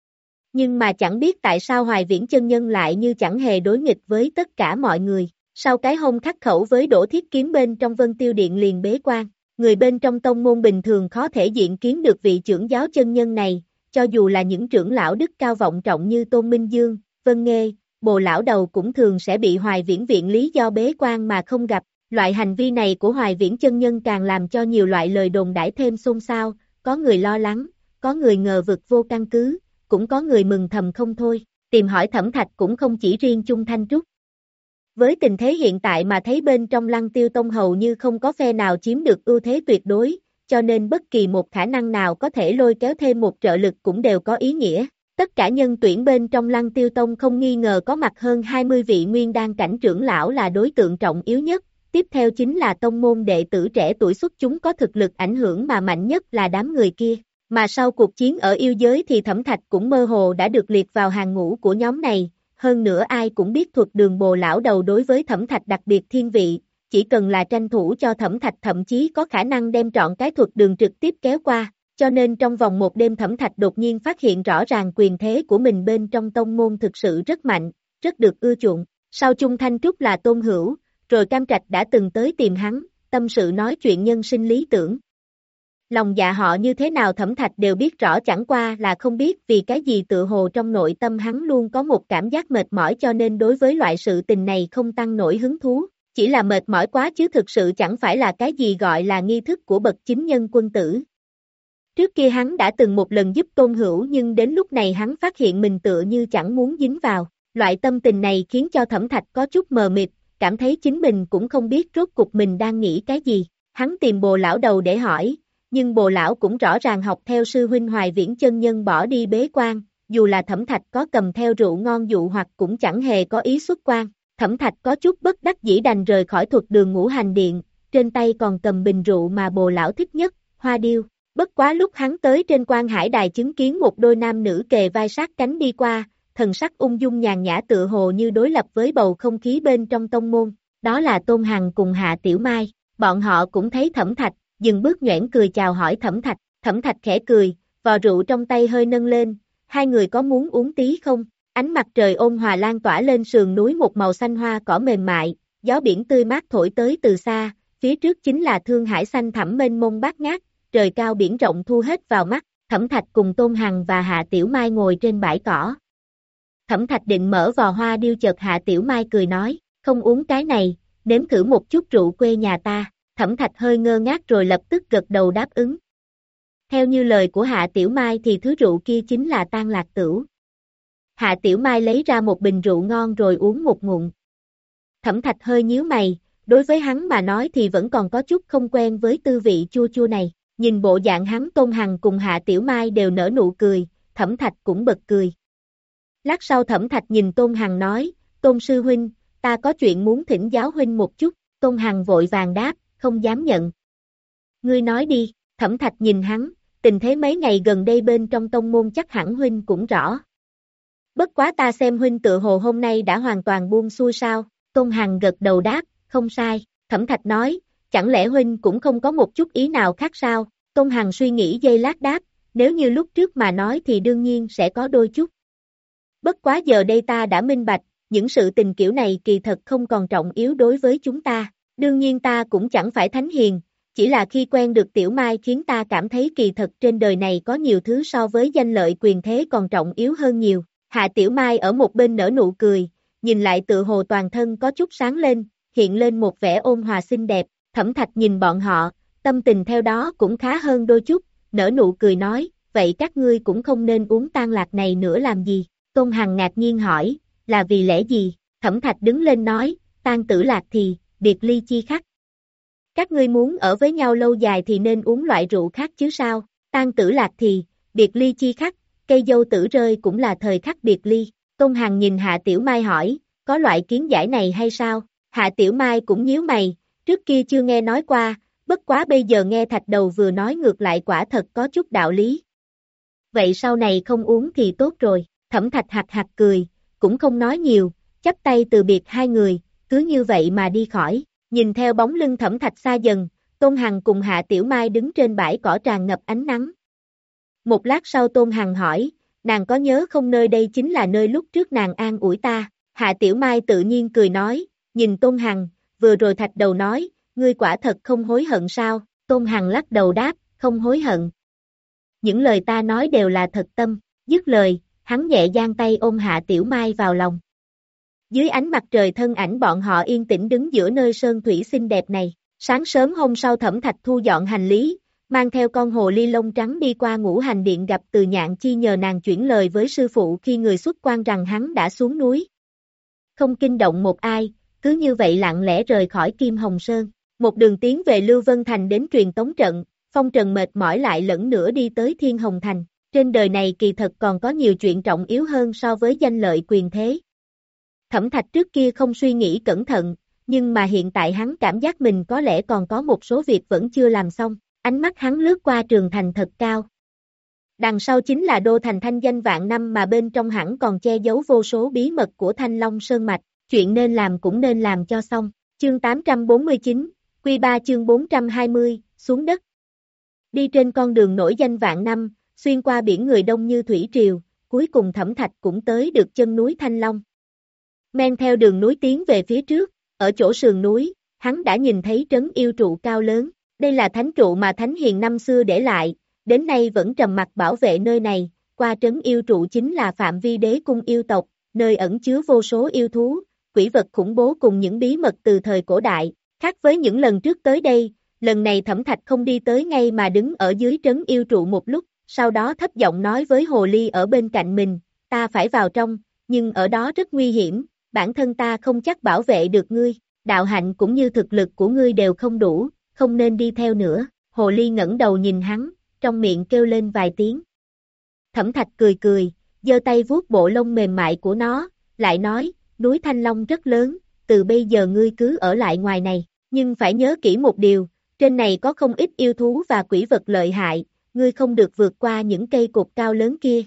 Nhưng mà chẳng biết tại sao Hoài Viễn chân nhân lại như chẳng hề đối nghịch với tất cả mọi người. Sau cái hôn khắc khẩu với Đỗ Thiết Kiếm bên trong Vân Tiêu Điện liền bế quan, người bên trong tông môn bình thường khó thể diện kiến được vị trưởng giáo chân nhân này, cho dù là những trưởng lão đức cao vọng trọng như Tôn Minh Dương, Vân Nghê, Bồ lão đầu cũng thường sẽ bị Hoài Viễn viện lý do bế quan mà không gặp. Loại hành vi này của Hoài Viễn chân nhân càng làm cho nhiều loại lời đồn đãi thêm xôn xao, có người lo lắng, có người ngờ vực vô căn cứ, cũng có người mừng thầm không thôi, tìm hỏi Thẩm Thạch cũng không chỉ riêng Chung Thanh Trúc. Với tình thế hiện tại mà thấy bên trong Lăng Tiêu Tông hầu như không có phe nào chiếm được ưu thế tuyệt đối, cho nên bất kỳ một khả năng nào có thể lôi kéo thêm một trợ lực cũng đều có ý nghĩa. Tất cả nhân tuyển bên trong Lăng Tiêu Tông không nghi ngờ có mặt hơn hai mươi vị nguyên đan cảnh trưởng lão là đối tượng trọng yếu nhất. Tiếp theo chính là tông môn đệ tử trẻ tuổi xuất chúng có thực lực ảnh hưởng mà mạnh nhất là đám người kia, mà sau cuộc chiến ở yêu giới thì Thẩm Thạch cũng mơ hồ đã được liệt vào hàng ngũ của nhóm này, hơn nữa ai cũng biết thuật đường Bồ lão đầu đối với Thẩm Thạch đặc biệt thiên vị, chỉ cần là tranh thủ cho Thẩm Thạch thậm chí có khả năng đem trọn cái thuật đường trực tiếp kéo qua, cho nên trong vòng một đêm Thẩm Thạch đột nhiên phát hiện rõ ràng quyền thế của mình bên trong tông môn thực sự rất mạnh, rất được ưa chuộng, sau Chung Thanh Trúc là Tôn Hữu. Rồi Cam Trạch đã từng tới tìm hắn, tâm sự nói chuyện nhân sinh lý tưởng. Lòng dạ họ như thế nào Thẩm Thạch đều biết rõ chẳng qua là không biết vì cái gì tự hồ trong nội tâm hắn luôn có một cảm giác mệt mỏi cho nên đối với loại sự tình này không tăng nổi hứng thú, chỉ là mệt mỏi quá chứ thực sự chẳng phải là cái gì gọi là nghi thức của bậc chính nhân quân tử. Trước kia hắn đã từng một lần giúp Tôn Hữu nhưng đến lúc này hắn phát hiện mình tựa như chẳng muốn dính vào, loại tâm tình này khiến cho Thẩm Thạch có chút mờ mịt. Cảm thấy chính mình cũng không biết rốt cuộc mình đang nghĩ cái gì, hắn tìm Bồ lão đầu để hỏi, nhưng Bồ lão cũng rõ ràng học theo sư huynh Hoài Viễn chân nhân bỏ đi bế quan, dù là Thẩm Thạch có cầm theo rượu ngon dụ hoặc cũng chẳng hề có ý xuất quan, Thẩm Thạch có chút bất đắc dĩ đành rời khỏi thuật đường Ngũ Hành Điện, trên tay còn cầm bình rượu mà Bồ lão thích nhất, hoa điêu, bất quá lúc hắn tới trên quan hải đài chứng kiến một đôi nam nữ kề vai sát cánh đi qua, thần sắc ung dung nhàn nhã tựa hồ như đối lập với bầu không khí bên trong tông môn, đó là Tôn Hằng cùng Hạ Tiểu Mai, bọn họ cũng thấy Thẩm Thạch, dừng bước nhoẻn cười chào hỏi Thẩm Thạch, Thẩm Thạch khẽ cười, vò rượu trong tay hơi nâng lên, hai người có muốn uống tí không? Ánh mặt trời ôn hòa lan tỏa lên sườn núi một màu xanh hoa cỏ mềm mại, gió biển tươi mát thổi tới từ xa, phía trước chính là thương hải xanh thẳm mênh mông bát ngát, trời cao biển rộng thu hết vào mắt, Thẩm Thạch cùng Tôn Hằng và Hạ Tiểu Mai ngồi trên bãi cỏ. Thẩm Thạch định mở vò hoa điêu chợt Hạ Tiểu Mai cười nói, không uống cái này, nếm thử một chút rượu quê nhà ta, Thẩm Thạch hơi ngơ ngác rồi lập tức gật đầu đáp ứng. Theo như lời của Hạ Tiểu Mai thì thứ rượu kia chính là Tang Lạc Tửu. Hạ Tiểu Mai lấy ra một bình rượu ngon rồi uống một ngụm. Thẩm Thạch hơi nhíu mày, đối với hắn mà nói thì vẫn còn có chút không quen với tư vị chua chua này. Nhìn bộ dạng hắn, Tôn Hằng cùng Hạ Tiểu Mai đều nở nụ cười, Thẩm Thạch cũng bật cười. Lát sau Thẩm Thạch nhìn Tôn Hằng nói, Tôn sư huynh, ta có chuyện muốn thỉnh giáo huynh một chút, Tôn Hằng vội vàng đáp, không dám nhận. Ngươi nói đi, Thẩm Thạch nhìn hắn, tình thế mấy ngày gần đây bên trong tông môn chắc hẳn huynh cũng rõ. Bất quá ta xem huynh tự hồ hôm nay đã hoàn toàn buông xuôi sao, Tôn Hằng gật đầu đáp, không sai, Thẩm Thạch nói, chẳng lẽ huynh cũng không có một chút ý nào khác sao, Tôn Hằng suy nghĩ giây lát đáp, nếu như lúc trước mà nói thì đương nhiên sẽ có đôi chút. Bất quá giờ đây ta đã minh bạch, những sự tình kiểu này kỳ thật không còn trọng yếu đối với chúng ta, đương nhiên ta cũng chẳng phải thánh hiền, chỉ là khi quen được Tiểu Mai khiến ta cảm thấy kỳ thật trên đời này có nhiều thứ so với danh lợi quyền thế còn trọng yếu hơn nhiều. Hạ Tiểu Mai ở một bên nở nụ cười, nhìn lại tự hồ toàn thân có chút sáng lên, hiện lên một vẻ ôn hòa xinh đẹp, Thẩm Thạch nhìn bọn họ, tâm tình theo đó cũng khá hơn đôi chút, nở nụ cười nói, vậy các ngươi cũng không nên uống Tang Lạc này nữa làm gì, Tôn Hằng ngạc nhiên hỏi, là vì lẽ gì, Thẩm Thạch đứng lên nói, Tang Tử Lạc thì, biệt ly chi khắc. Các ngươi muốn ở với nhau lâu dài thì nên uống loại rượu khác chứ sao, Tang Tử Lạc thì, biệt ly chi khắc, cây dâu tử rơi cũng là thời khắc biệt ly, Tôn Hằng nhìn Hạ Tiểu Mai hỏi, có loại kiến giải này hay sao, Hạ Tiểu Mai cũng nhíu mày, trước kia chưa nghe nói qua, bất quá bây giờ nghe Thạch Đầu vừa nói ngược lại quả thật có chút đạo lý. Vậy sau này không uống thì tốt rồi, Thẩm Thạch hạc hạc cười, cũng không nói nhiều, chắp tay từ biệt hai người, cứ như vậy mà đi khỏi, nhìn theo bóng lưng Thẩm Thạch xa dần, Tôn Hằng cùng Hạ Tiểu Mai đứng trên bãi cỏ tràn ngập ánh nắng. Một lát sau Tôn Hằng hỏi, nàng có nhớ không nơi đây chính là nơi lúc trước nàng an ủi ta, Hạ Tiểu Mai tự nhiên cười nói, nhìn Tôn Hằng, vừa rồi Thạch Đầu nói, ngươi quả thật không hối hận sao, Tôn Hằng lắc đầu đáp, không hối hận. Những lời ta nói đều là thật tâm, dứt lời, hắn nhẹ giang tay ôm Hạ Tiểu Mai vào lòng. Dưới ánh mặt trời thân ảnh bọn họ yên tĩnh đứng giữa nơi sơn thủy xinh đẹp này, sáng sớm hôm sau Thẩm Thạch thu dọn hành lý, mang theo con hồ ly lông trắng đi qua Ngũ Hành Điện gặp Từ Nhạn Chi nhờ nàng chuyển lời với sư phụ khi người xuất quan rằng hắn đã xuống núi. Không kinh động một ai, cứ như vậy lặng lẽ rời khỏi Kim Hồng Sơn, một đường tiến về Lưu Vân Thành đến truyền tống trận, Phong Trần mệt mỏi lại lẫn nữa đi tới Thiên Hồng Thành, trên đời này kỳ thật còn có nhiều chuyện trọng yếu hơn so với danh lợi quyền thế. Thẩm Thạch trước kia không suy nghĩ cẩn thận, nhưng mà hiện tại hắn cảm giác mình có lẽ còn có một số việc vẫn chưa làm xong, ánh mắt hắn lướt qua trường thành thật cao. Đằng sau chính là đô thành thanh danh vạn năm mà bên trong hẳn còn che giấu vô số bí mật của Thanh Long Sơn Mạch, chuyện nên làm cũng nên làm cho xong. Chương tám trăm bốn mươi chín, Quy ba chương bốn trăm hai mươi, xuống đất. Đi trên con đường nổi danh vạn năm, xuyên qua biển người đông như thủy triều, cuối cùng Thẩm Thạch cũng tới được chân núi Thanh Long. Men theo đường núi tiến về phía trước, ở chỗ sườn núi, hắn đã nhìn thấy trấn yêu trụ cao lớn. Đây là thánh trụ mà Thánh Hiền năm xưa để lại, đến nay vẫn trầm mặc bảo vệ nơi này, qua trấn yêu trụ chính là phạm vi đế cung yêu tộc, nơi ẩn chứa vô số yêu thú, quỷ vật khủng bố cùng những bí mật từ thời cổ đại. Khác với những lần trước tới đây, lần này Thẩm Thạch không đi tới ngay mà đứng ở dưới trấn yêu trụ một lúc, sau đó thấp giọng nói với hồ ly ở bên cạnh mình, ta phải vào trong, nhưng ở đó rất nguy hiểm, bản thân ta không chắc bảo vệ được ngươi, đạo hạnh cũng như thực lực của ngươi đều không đủ, không nên đi theo nữa. Hồ ly ngẩng đầu nhìn hắn, trong miệng kêu lên vài tiếng. Thẩm Thạch cười cười, giơ tay vuốt bộ lông mềm mại của nó, lại nói, núi Thanh Long rất lớn, từ bây giờ ngươi cứ ở lại ngoài này, nhưng phải nhớ kỹ một điều, trên này có không ít yêu thú và quỷ vật lợi hại, ngươi không được vượt qua những cây cột cao lớn kia.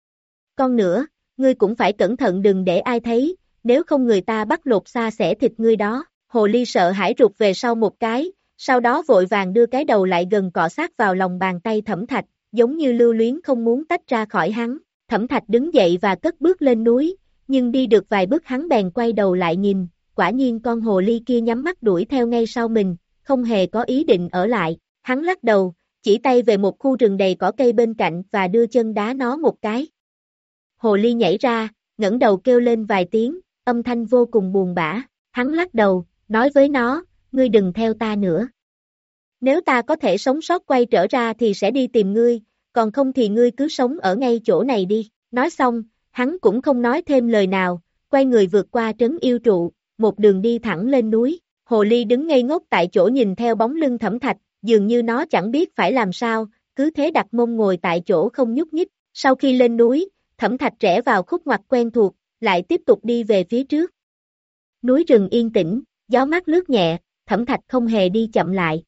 Còn nữa, ngươi cũng phải cẩn thận đừng để ai thấy, nếu không người ta bắt lột xa xẻ thịt ngươi đó. Hồ ly sợ hãi rụt về sau một cái, sau đó vội vàng đưa cái đầu lại gần cọ sát vào lòng bàn tay Thẩm Thạch, giống như lưu luyến không muốn tách ra khỏi hắn. Thẩm Thạch đứng dậy và cất bước lên núi, nhưng đi được vài bước hắn bèn quay đầu lại nhìn, quả nhiên con hồ ly kia nhắm mắt đuổi theo ngay sau mình, không hề có ý định ở lại. Hắn lắc đầu, chỉ tay về một khu rừng đầy cỏ cây bên cạnh và đưa chân đá nó một cái. Hồ ly nhảy ra, ngẩng đầu kêu lên vài tiếng, âm thanh vô cùng buồn bã, hắn lắc đầu, nói với nó, ngươi đừng theo ta nữa. Nếu ta có thể sống sót quay trở ra thì sẽ đi tìm ngươi, còn không thì ngươi cứ sống ở ngay chỗ này đi. Nói xong, hắn cũng không nói thêm lời nào, quay người vượt qua trấn yêu trụ, một đường đi thẳng lên núi. Hồ ly đứng ngây ngốc tại chỗ nhìn theo bóng lưng Thẩm Thạch, dường như nó chẳng biết phải làm sao, cứ thế đặt mông ngồi tại chỗ không nhúc nhích. Sau khi lên núi, Thẩm Thạch rẽ vào khúc ngoặt quen thuộc, lại tiếp tục đi về phía trước. Núi rừng yên tĩnh, gió mát lướt nhẹ, Thẩm Thạch không hề đi chậm lại.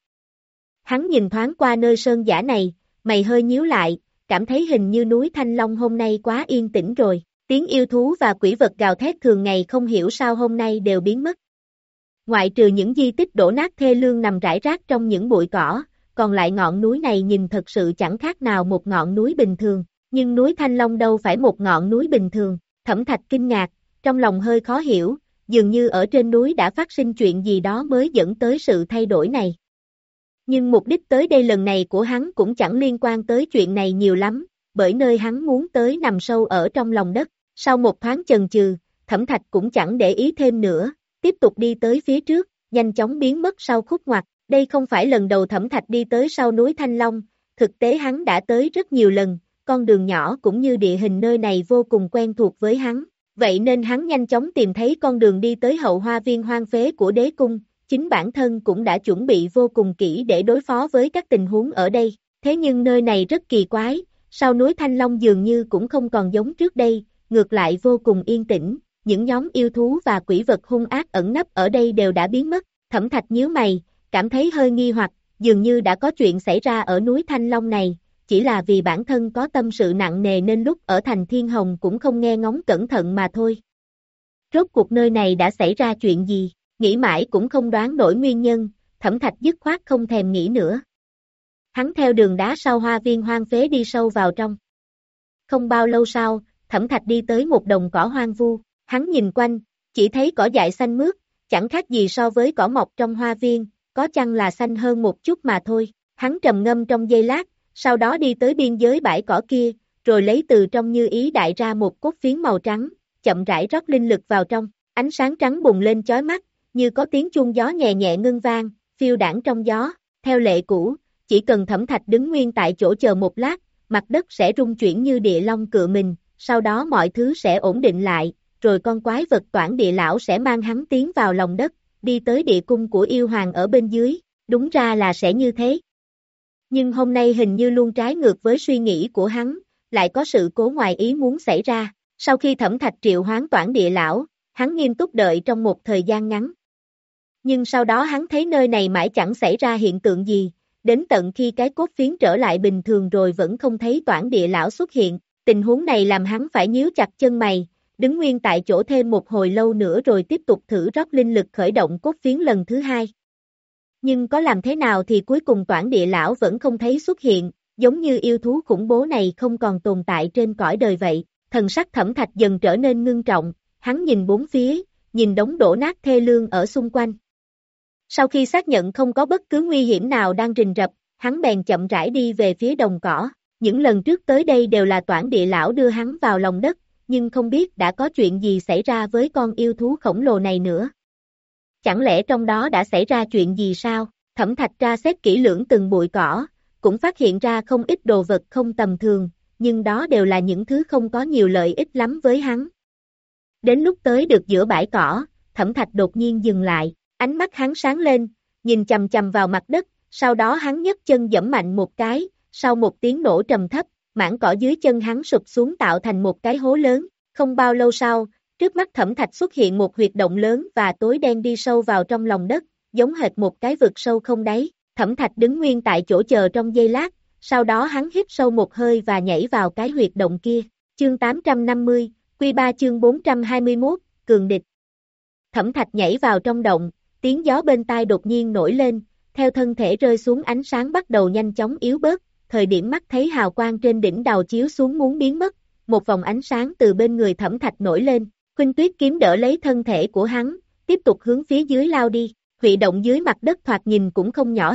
Hắn nhìn thoáng qua nơi sơn dã này, mày hơi nhíu lại, cảm thấy hình như núi Thanh Long hôm nay quá yên tĩnh rồi. Tiếng yêu thú và quỷ vật gào thét thường ngày không hiểu sao hôm nay đều biến mất. Ngoại trừ những di tích đổ nát thê lương nằm rải rác trong những bụi cỏ, còn lại ngọn núi này nhìn thật sự chẳng khác nào một ngọn núi bình thường. Nhưng núi Thanh Long đâu phải một ngọn núi bình thường. Thẩm Thạch kinh ngạc, trong lòng hơi khó hiểu, dường như ở trên núi đã phát sinh chuyện gì đó mới dẫn tới sự thay đổi này. Nhưng mục đích tới đây lần này của hắn cũng chẳng liên quan tới chuyện này nhiều lắm, bởi nơi hắn muốn tới nằm sâu ở trong lòng đất. Sau một thoáng chần chừ, Thẩm Thạch cũng chẳng để ý thêm nữa, tiếp tục đi tới phía trước, nhanh chóng biến mất sau khúc ngoặt. Đây không phải lần đầu Thẩm Thạch đi tới sau núi Thanh Long, thực tế hắn đã tới rất nhiều lần, con đường nhỏ cũng như địa hình nơi này vô cùng quen thuộc với hắn. Vậy nên hắn nhanh chóng tìm thấy con đường đi tới hậu hoa viên hoang phế của đế cung, chính bản thân cũng đã chuẩn bị vô cùng kỹ để đối phó với các tình huống ở đây. Thế nhưng nơi này rất kỳ quái, sau núi Thanh Long dường như cũng không còn giống trước đây, ngược lại vô cùng yên tĩnh, những nhóm yêu thú và quỷ vật hung ác ẩn nấp ở đây đều đã biến mất. Thẩm Thạch nhíu mày, cảm thấy hơi nghi hoặc, dường như đã có chuyện xảy ra ở núi Thanh Long này, chỉ là vì bản thân có tâm sự nặng nề nên lúc ở thành Thiên Hồng cũng không nghe ngóng cẩn thận mà thôi. Rốt cuộc nơi này đã xảy ra chuyện gì, nghĩ mãi cũng không đoán nổi nguyên nhân, Thẩm Thạch dứt khoát không thèm nghĩ nữa. Hắn theo đường đá sau hoa viên hoang phế đi sâu vào trong. Không bao lâu sau, Thẩm Thạch đi tới một đồng cỏ hoang vu, hắn nhìn quanh, chỉ thấy cỏ dại xanh mướt, chẳng khác gì so với cỏ mọc trong hoa viên, có chăng là xanh hơn một chút mà thôi. Hắn trầm ngâm trong giây lát, sau đó đi tới biên giới bãi cỏ kia, rồi lấy từ trong như ý đại ra một cốt phiến màu trắng, chậm rãi rót linh lực vào trong, ánh sáng trắng bùng lên chói mắt, như có tiếng chuông gió nhẹ nhẹ ngân vang, phiêu đãng trong gió. Theo lệ cũ, chỉ cần Thẩm Thạch đứng nguyên tại chỗ chờ một lát, mặt đất sẽ rung chuyển như địa long cựa mình, sau đó mọi thứ sẽ ổn định lại, rồi con quái vật Toản Địa Lão sẽ mang hắn tiến vào lòng đất, đi tới địa cung của yêu hoàng ở bên dưới, đúng ra là sẽ như thế. Nhưng hôm nay hình như luôn trái ngược với suy nghĩ của hắn, lại có sự cố ngoài ý muốn xảy ra. Sau khi Thẩm Thạch triệu hoán Toản Địa Lão, hắn nghiêm túc đợi trong một thời gian ngắn. Nhưng sau đó hắn thấy nơi này mãi chẳng xảy ra hiện tượng gì, đến tận khi cái cốt phiến trở lại bình thường rồi vẫn không thấy Toản Địa Lão xuất hiện. Tình huống này làm hắn phải nhíu chặt chân mày, đứng nguyên tại chỗ thêm một hồi lâu nữa rồi tiếp tục thử rót linh lực khởi động cốt phiến lần thứ hai. Nhưng có làm thế nào thì cuối cùng Toản Địa Lão vẫn không thấy xuất hiện, giống như yêu thú khủng bố này không còn tồn tại trên cõi đời vậy. Thần sắc Thẩm Thạch dần trở nên ngưng trọng, hắn nhìn bốn phía, nhìn đống đổ nát thê lương ở xung quanh. Sau khi xác nhận không có bất cứ nguy hiểm nào đang rình rập, hắn bèn chậm rãi đi về phía đồng cỏ. Những lần trước tới đây đều là Toản Địa Lão đưa hắn vào lòng đất, nhưng không biết đã có chuyện gì xảy ra với con yêu thú khổng lồ này nữa. Chẳng lẽ trong đó đã xảy ra chuyện gì sao? Thẩm Thạch tra xét kỹ lưỡng từng bụi cỏ, cũng phát hiện ra không ít đồ vật không tầm thường, nhưng đó đều là những thứ không có nhiều lợi ích lắm với hắn. Đến lúc tới được giữa bãi cỏ, Thẩm Thạch đột nhiên dừng lại, ánh mắt hắn sáng lên, nhìn chằm chằm vào mặt đất, sau đó hắn nhấc chân giẫm mạnh một cái, sau một tiếng nổ trầm thấp, mảng cỏ dưới chân hắn sụp xuống tạo thành một cái hố lớn. Không bao lâu sau, trước mắt Thẩm Thạch xuất hiện một huyệt động lớn và tối đen đi sâu vào trong lòng đất, giống hệt một cái vực sâu không đáy. Thẩm Thạch đứng nguyên tại chỗ chờ trong giây lát, sau đó hắn hít sâu một hơi và nhảy vào cái huyệt động kia. Chương tám trăm năm mươi, Quy ba chương bốn trăm hai mươi mốt, Cường địch. Thẩm Thạch nhảy vào trong động, tiếng gió bên tai đột nhiên nổi lên, theo thân thể rơi xuống ánh sáng bắt đầu nhanh chóng yếu bớt, thời điểm mắt thấy hào quang trên đỉnh đầu chiếu xuống muốn biến mất, một vòng ánh sáng từ bên người Thẩm Thạch nổi lên, Khuynh Tuyết kiếm đỡ lấy thân thể của hắn, tiếp tục hướng phía dưới lao đi. Huyệt động dưới mặt đất thoạt nhìn cũng không nhỏ hẹp,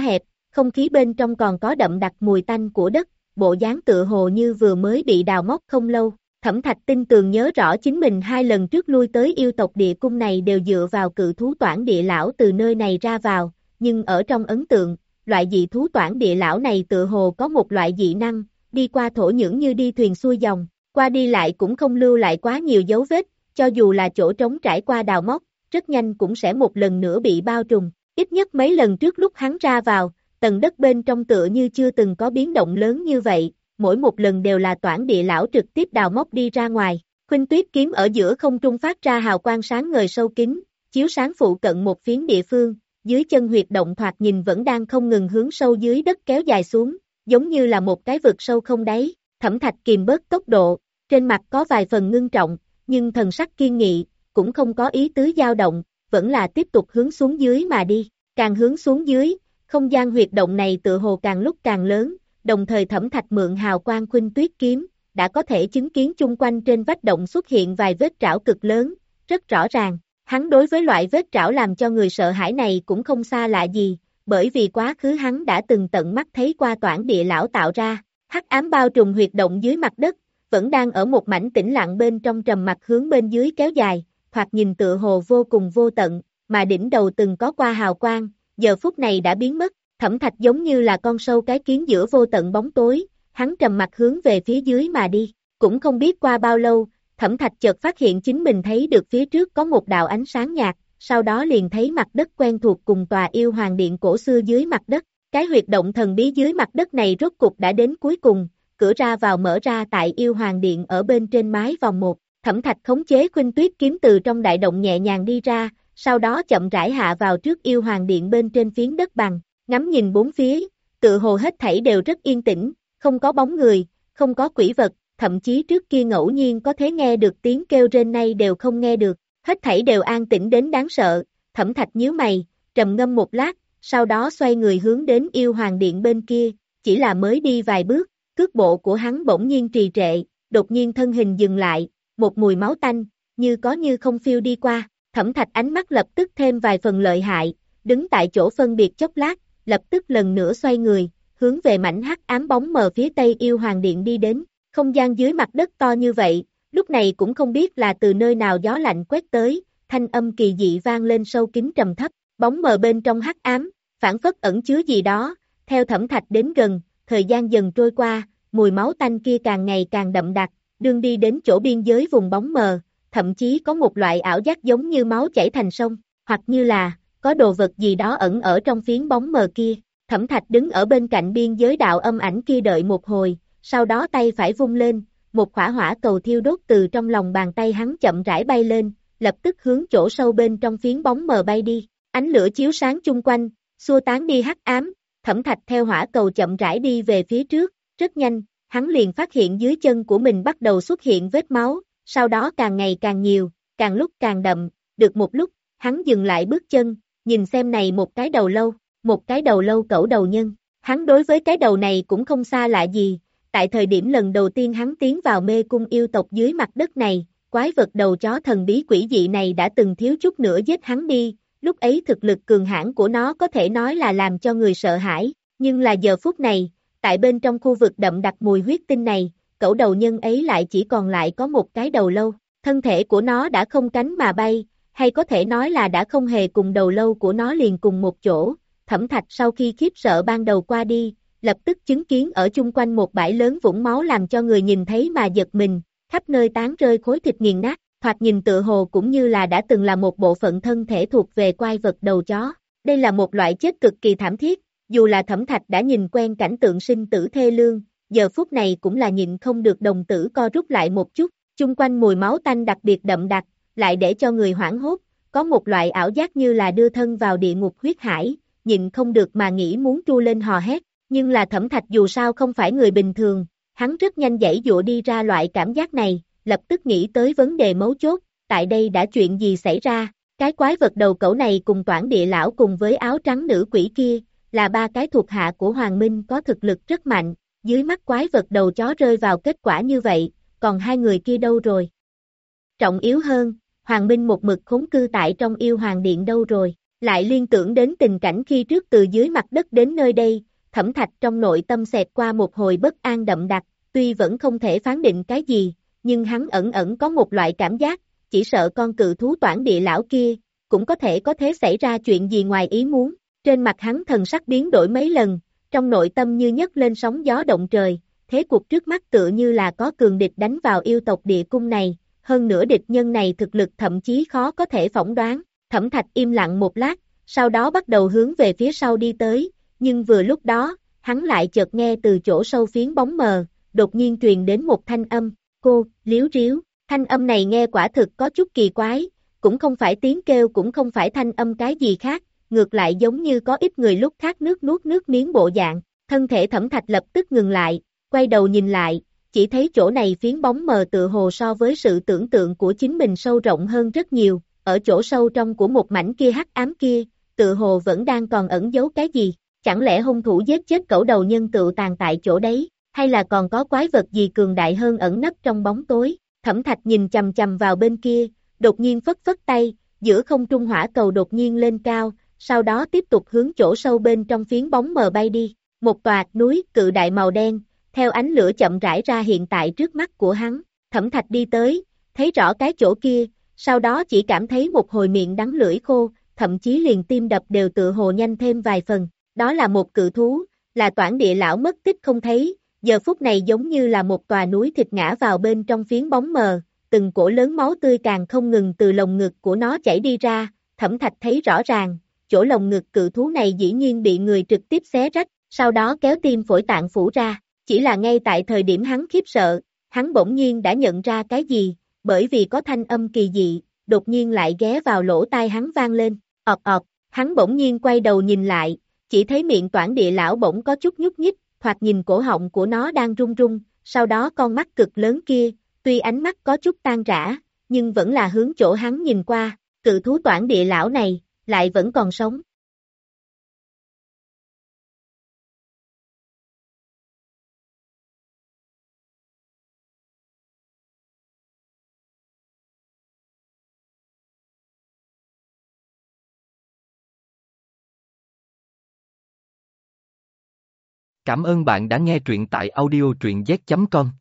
không khí bên trong còn có đậm đặc mùi tanh của đất, bộ dáng tựa hồ như vừa mới bị đào móc không lâu. Thẩm Thạch tinh tường nhớ rõ chính mình hai lần trước lui tới yêu tộc địa cung này đều dựa vào cự thú toản địa lão từ nơi này ra vào, nhưng ở trong ấn tượng, loại dị thú toản địa lão này tựa hồ có một loại dị năng, đi qua thổ nhưỡng như đi thuyền xuôi dòng, qua đi lại cũng không lưu lại quá nhiều dấu vết, cho dù là chỗ trống trải qua đào móc, rất nhanh cũng sẽ một lần nữa bị bao trùm, ít nhất mấy lần trước lúc hắn ra vào, tầng đất bên trong tựa như chưa từng có biến động lớn như vậy, mỗi một lần đều là toản địa lão trực tiếp đào móc đi ra ngoài. Khuynh Tuyết kiếm ở giữa không trung phát ra hào quang sáng ngời sâu kín, chiếu sáng phụ cận một phiến địa phương, dưới chân huyệt động thoạt nhìn vẫn đang không ngừng hướng sâu dưới đất kéo dài xuống, giống như là một cái vực sâu không đáy. Thẩm Thạch kìm bớt tốc độ, trên mặt có vài phần ngưng trọng, nhưng thần sắc kiên nghị, cũng không có ý tứ dao động, vẫn là tiếp tục hướng xuống dưới mà đi. Càng hướng xuống dưới, không gian huyệt động này tựa hồ càng lúc càng lớn, đồng thời Thẩm Thạch mượn hào quang Khuynh Tuyết kiếm, đã có thể chứng kiến chung quanh trên vách động xuất hiện vài vết trảo cực lớn, rất rõ ràng. Hắn đối với loại vết trảo làm cho người sợ hãi này cũng không xa lạ gì, bởi vì quá khứ hắn đã từng tận mắt thấy qua toản địa lão tạo ra. Hắc ám bao trùm huyệt động dưới mặt đất, vẫn đang ở một mảnh tĩnh lặng bên trong trầm mặc hướng bên dưới kéo dài, thoạt nhìn tựa hồ vô cùng vô tận, mà đỉnh đầu từng có qua hào quang, giờ phút này đã biến mất. Thẩm Thạch giống như là con sâu cái kiến giữa vô tận bóng tối, hắn trầm mặc hướng về phía dưới mà đi, cũng không biết qua bao lâu, Thẩm Thạch chợt phát hiện chính mình thấy được phía trước có một đạo ánh sáng nhạt, sau đó liền thấy mặt đất quen thuộc cùng tòa yêu hoàng điện cổ xưa dưới mặt đất. Cái huyệt động thần bí dưới mặt đất này rốt cục đã đến cuối cùng, cửa ra vào mở ra tại yêu hoàng điện ở bên trên mái vòng một. Thẩm Thạch khống chế Khuynh Tuyết kiếm từ trong đại động nhẹ nhàng đi ra, sau đó chậm rãi hạ vào trước yêu hoàng điện bên trên phiến đất bằng, ngắm nhìn bốn phía, tự hồ hết thảy đều rất yên tĩnh, không có bóng người, không có quỷ vật, thậm chí trước kia ngẫu nhiên có thể nghe được tiếng kêu rên nay đều không nghe được, hết thảy đều an tĩnh đến đáng sợ. Thẩm Thạch nhíu mày, trầm ngâm một lát, sau đó xoay người hướng đến yêu hoàng điện bên kia, chỉ là mới đi vài bước, cước bộ của hắn bỗng nhiên trì trệ, đột nhiên thân hình dừng lại, một mùi máu tanh, như có như không phiêu đi qua. Thẩm Thạch ánh mắt lập tức thêm vài phần lợi hại, đứng tại chỗ phân biệt chốc lát, lập tức lần nữa xoay người, hướng về mảnh hắc ám bóng mờ phía tây yêu hoàng điện đi đến. Không gian dưới mặt đất to như vậy, lúc này cũng không biết là từ nơi nào gió lạnh quét tới, thanh âm kỳ dị vang lên sâu kín trầm thấp, bóng mờ bên trong hắc ám, phảng phất ẩn chứa gì đó. Theo Thẩm Thạch đến gần, thời gian dần trôi qua, mùi máu tanh kia càng ngày càng đậm đặc, đương đi đến chỗ biên giới vùng bóng mờ, thậm chí có một loại ảo giác giống như máu chảy thành sông, hoặc như là có đồ vật gì đó ẩn ở trong phiến bóng mờ kia. Thẩm Thạch đứng ở bên cạnh biên giới đạo âm ảnh kia đợi một hồi, sau đó tay phải vung lên, một khỏa hỏa cầu thiêu đốt từ trong lòng bàn tay hắn chậm rãi bay lên, lập tức hướng chỗ sâu bên trong phiến bóng mờ bay đi. Ánh lửa chiếu sáng chung quanh, xua tán đi hắc ám. Thẩm Thạch theo hỏa cầu chậm rãi đi về phía trước, rất nhanh, hắn liền phát hiện dưới chân của mình bắt đầu xuất hiện vết máu, sau đó càng ngày càng nhiều, càng lúc càng đậm, được một lúc, hắn dừng lại bước chân, nhìn xem này một cái đầu lâu, một cái đầu lâu cẩu đầu nhân. Hắn đối với cái đầu này cũng không xa lạ gì, tại thời điểm lần đầu tiên hắn tiến vào mê cung yêu tộc dưới mặt đất này, quái vật đầu chó thần bí quỷ dị này đã từng thiếu chút nữa giết hắn đi, lúc ấy thực lực cường hãn của nó có thể nói là làm cho người sợ hãi, nhưng là giờ phút này, tại bên trong khu vực đậm đặc mùi huyết tinh này, cẩu đầu nhân ấy lại chỉ còn lại có một cái đầu lâu, thân thể của nó đã không cánh mà bay, hay có thể nói là đã không hề cùng đầu lâu của nó liền cùng một chỗ. Thẩm Thạch sau khi khiếp sợ ban đầu qua đi, lập tức chứng kiến ở chung quanh một bãi lớn vũng máu làm cho người nhìn thấy mà giật mình, khắp nơi tán rơi khối thịt nghiền nát, thoạt nhìn tựa hồ cũng như là đã từng là một bộ phận thân thể thuộc về quái vật đầu chó. Đây là một loại chết cực kỳ thảm thiết, dù là Thẩm Thạch đã nhìn quen cảnh tượng sinh tử thê lương, giờ phút này cũng là nhịn không được đồng tử co rút lại một chút, chung quanh mùi máu tanh đặc biệt đậm đặc, lại để cho người hoảng hốt, có một loại ảo giác như là đưa thân vào địa ngục huyết hải, nhịn không được mà nghĩ muốn tru lên hò hét, nhưng là Thẩm Thạch dù sao không phải người bình thường, hắn rất nhanh giãy giụa đi ra loại cảm giác này, lập tức nghĩ tới vấn đề mấu chốt, tại đây đã chuyện gì xảy ra, cái quái vật đầu cẩu này cùng Toản Địa Lão cùng với áo trắng nữ quỷ kia, là ba cái thuộc hạ của Hoàng Minh có thực lực rất mạnh, dưới mắt quái vật đầu chó rơi vào kết quả như vậy, còn hai người kia đâu rồi? Trọng yếu hơn, Hoàng Minh một mực khốn cư tại trong yêu hoàng điện đâu rồi? Lại liên tưởng đến tình cảnh khi trước từ dưới mặt đất đến nơi đây, Thẩm Thạch trong nội tâm xẹt qua một hồi bất an đậm đặc, tuy vẫn không thể phán định cái gì, nhưng hắn ẩn ẩn có một loại cảm giác, chỉ sợ con cự thú toản địa lão kia, cũng có thể có thế xảy ra chuyện gì ngoài ý muốn. Trên mặt hắn thần sắc biến đổi mấy lần, trong nội tâm như nhấc lên sóng gió động trời, thế cuộc trước mắt tựa như là có cường địch đánh vào yêu tộc địa cung này, hơn nữa địch nhân này thực lực thậm chí khó có thể phỏng đoán. Thẩm Thạch im lặng một lát, sau đó bắt đầu hướng về phía sau đi tới, nhưng vừa lúc đó, hắn lại chợt nghe từ chỗ sâu phiến bóng mờ, đột nhiên truyền đến một thanh âm, cô, liếu riếu, thanh âm này nghe quả thực có chút kỳ quái, cũng không phải tiếng kêu cũng không phải thanh âm cái gì khác, ngược lại giống như có ít người lúc khát nước nuốt nước miếng bộ dạng, thân thể Thẩm Thạch lập tức ngừng lại, quay đầu nhìn lại, chỉ thấy chỗ này phiến bóng mờ tựa hồ so với sự tưởng tượng của chính mình sâu rộng hơn rất nhiều, ở chỗ sâu trong của một mảnh kia hắc ám kia, tựa hồ vẫn đang còn ẩn giấu cái gì, chẳng lẽ hung thủ giết chết cẩu đầu nhân tự tàn tại chỗ đấy, hay là còn có quái vật gì cường đại hơn ẩn nấp trong bóng tối. Thẩm Thạch nhìn chầm chầm vào bên kia, đột nhiên phất phất tay, giữa không trung hỏa cầu đột nhiên lên cao, sau đó tiếp tục hướng chỗ sâu bên trong phiến bóng mờ bay đi, một tòa núi cự đại màu đen, theo ánh lửa chậm rãi ra hiện tại trước mắt của hắn. Thẩm Thạch đi tới, thấy rõ cái chỗ kia, sau đó chỉ cảm thấy một hồi miệng đắng lưỡi khô, thậm chí liền tim đập đều tựa hồ nhanh thêm vài phần, đó là một cự thú, là toản địa lão mất tích không thấy, giờ phút này giống như là một tòa núi thịt ngã vào bên trong phiến bóng mờ, từng cổ lớn máu tươi càng không ngừng từ lồng ngực của nó chảy đi ra. Thẩm Thạch thấy rõ ràng, chỗ lồng ngực cự thú này dĩ nhiên bị người trực tiếp xé rách, sau đó kéo tim phổi tạng phủ ra, chỉ là ngay tại thời điểm hắn khiếp sợ, hắn bỗng nhiên đã nhận ra cái gì, bởi vì có thanh âm kỳ dị, đột nhiên lại ghé vào lỗ tai hắn vang lên, ọt ọt, hắn bỗng nhiên quay đầu nhìn lại, chỉ thấy miệng toản địa lão bỗng có chút nhúc nhích, thoạt nhìn cổ họng của nó đang run run, sau đó con mắt cực lớn kia, tuy ánh mắt có chút tan rã, nhưng vẫn là hướng chỗ hắn nhìn qua, cự thú toản địa lão này, lại vẫn còn sống. Cảm ơn bạn đã nghe truyện tại audio truyện z chấm com.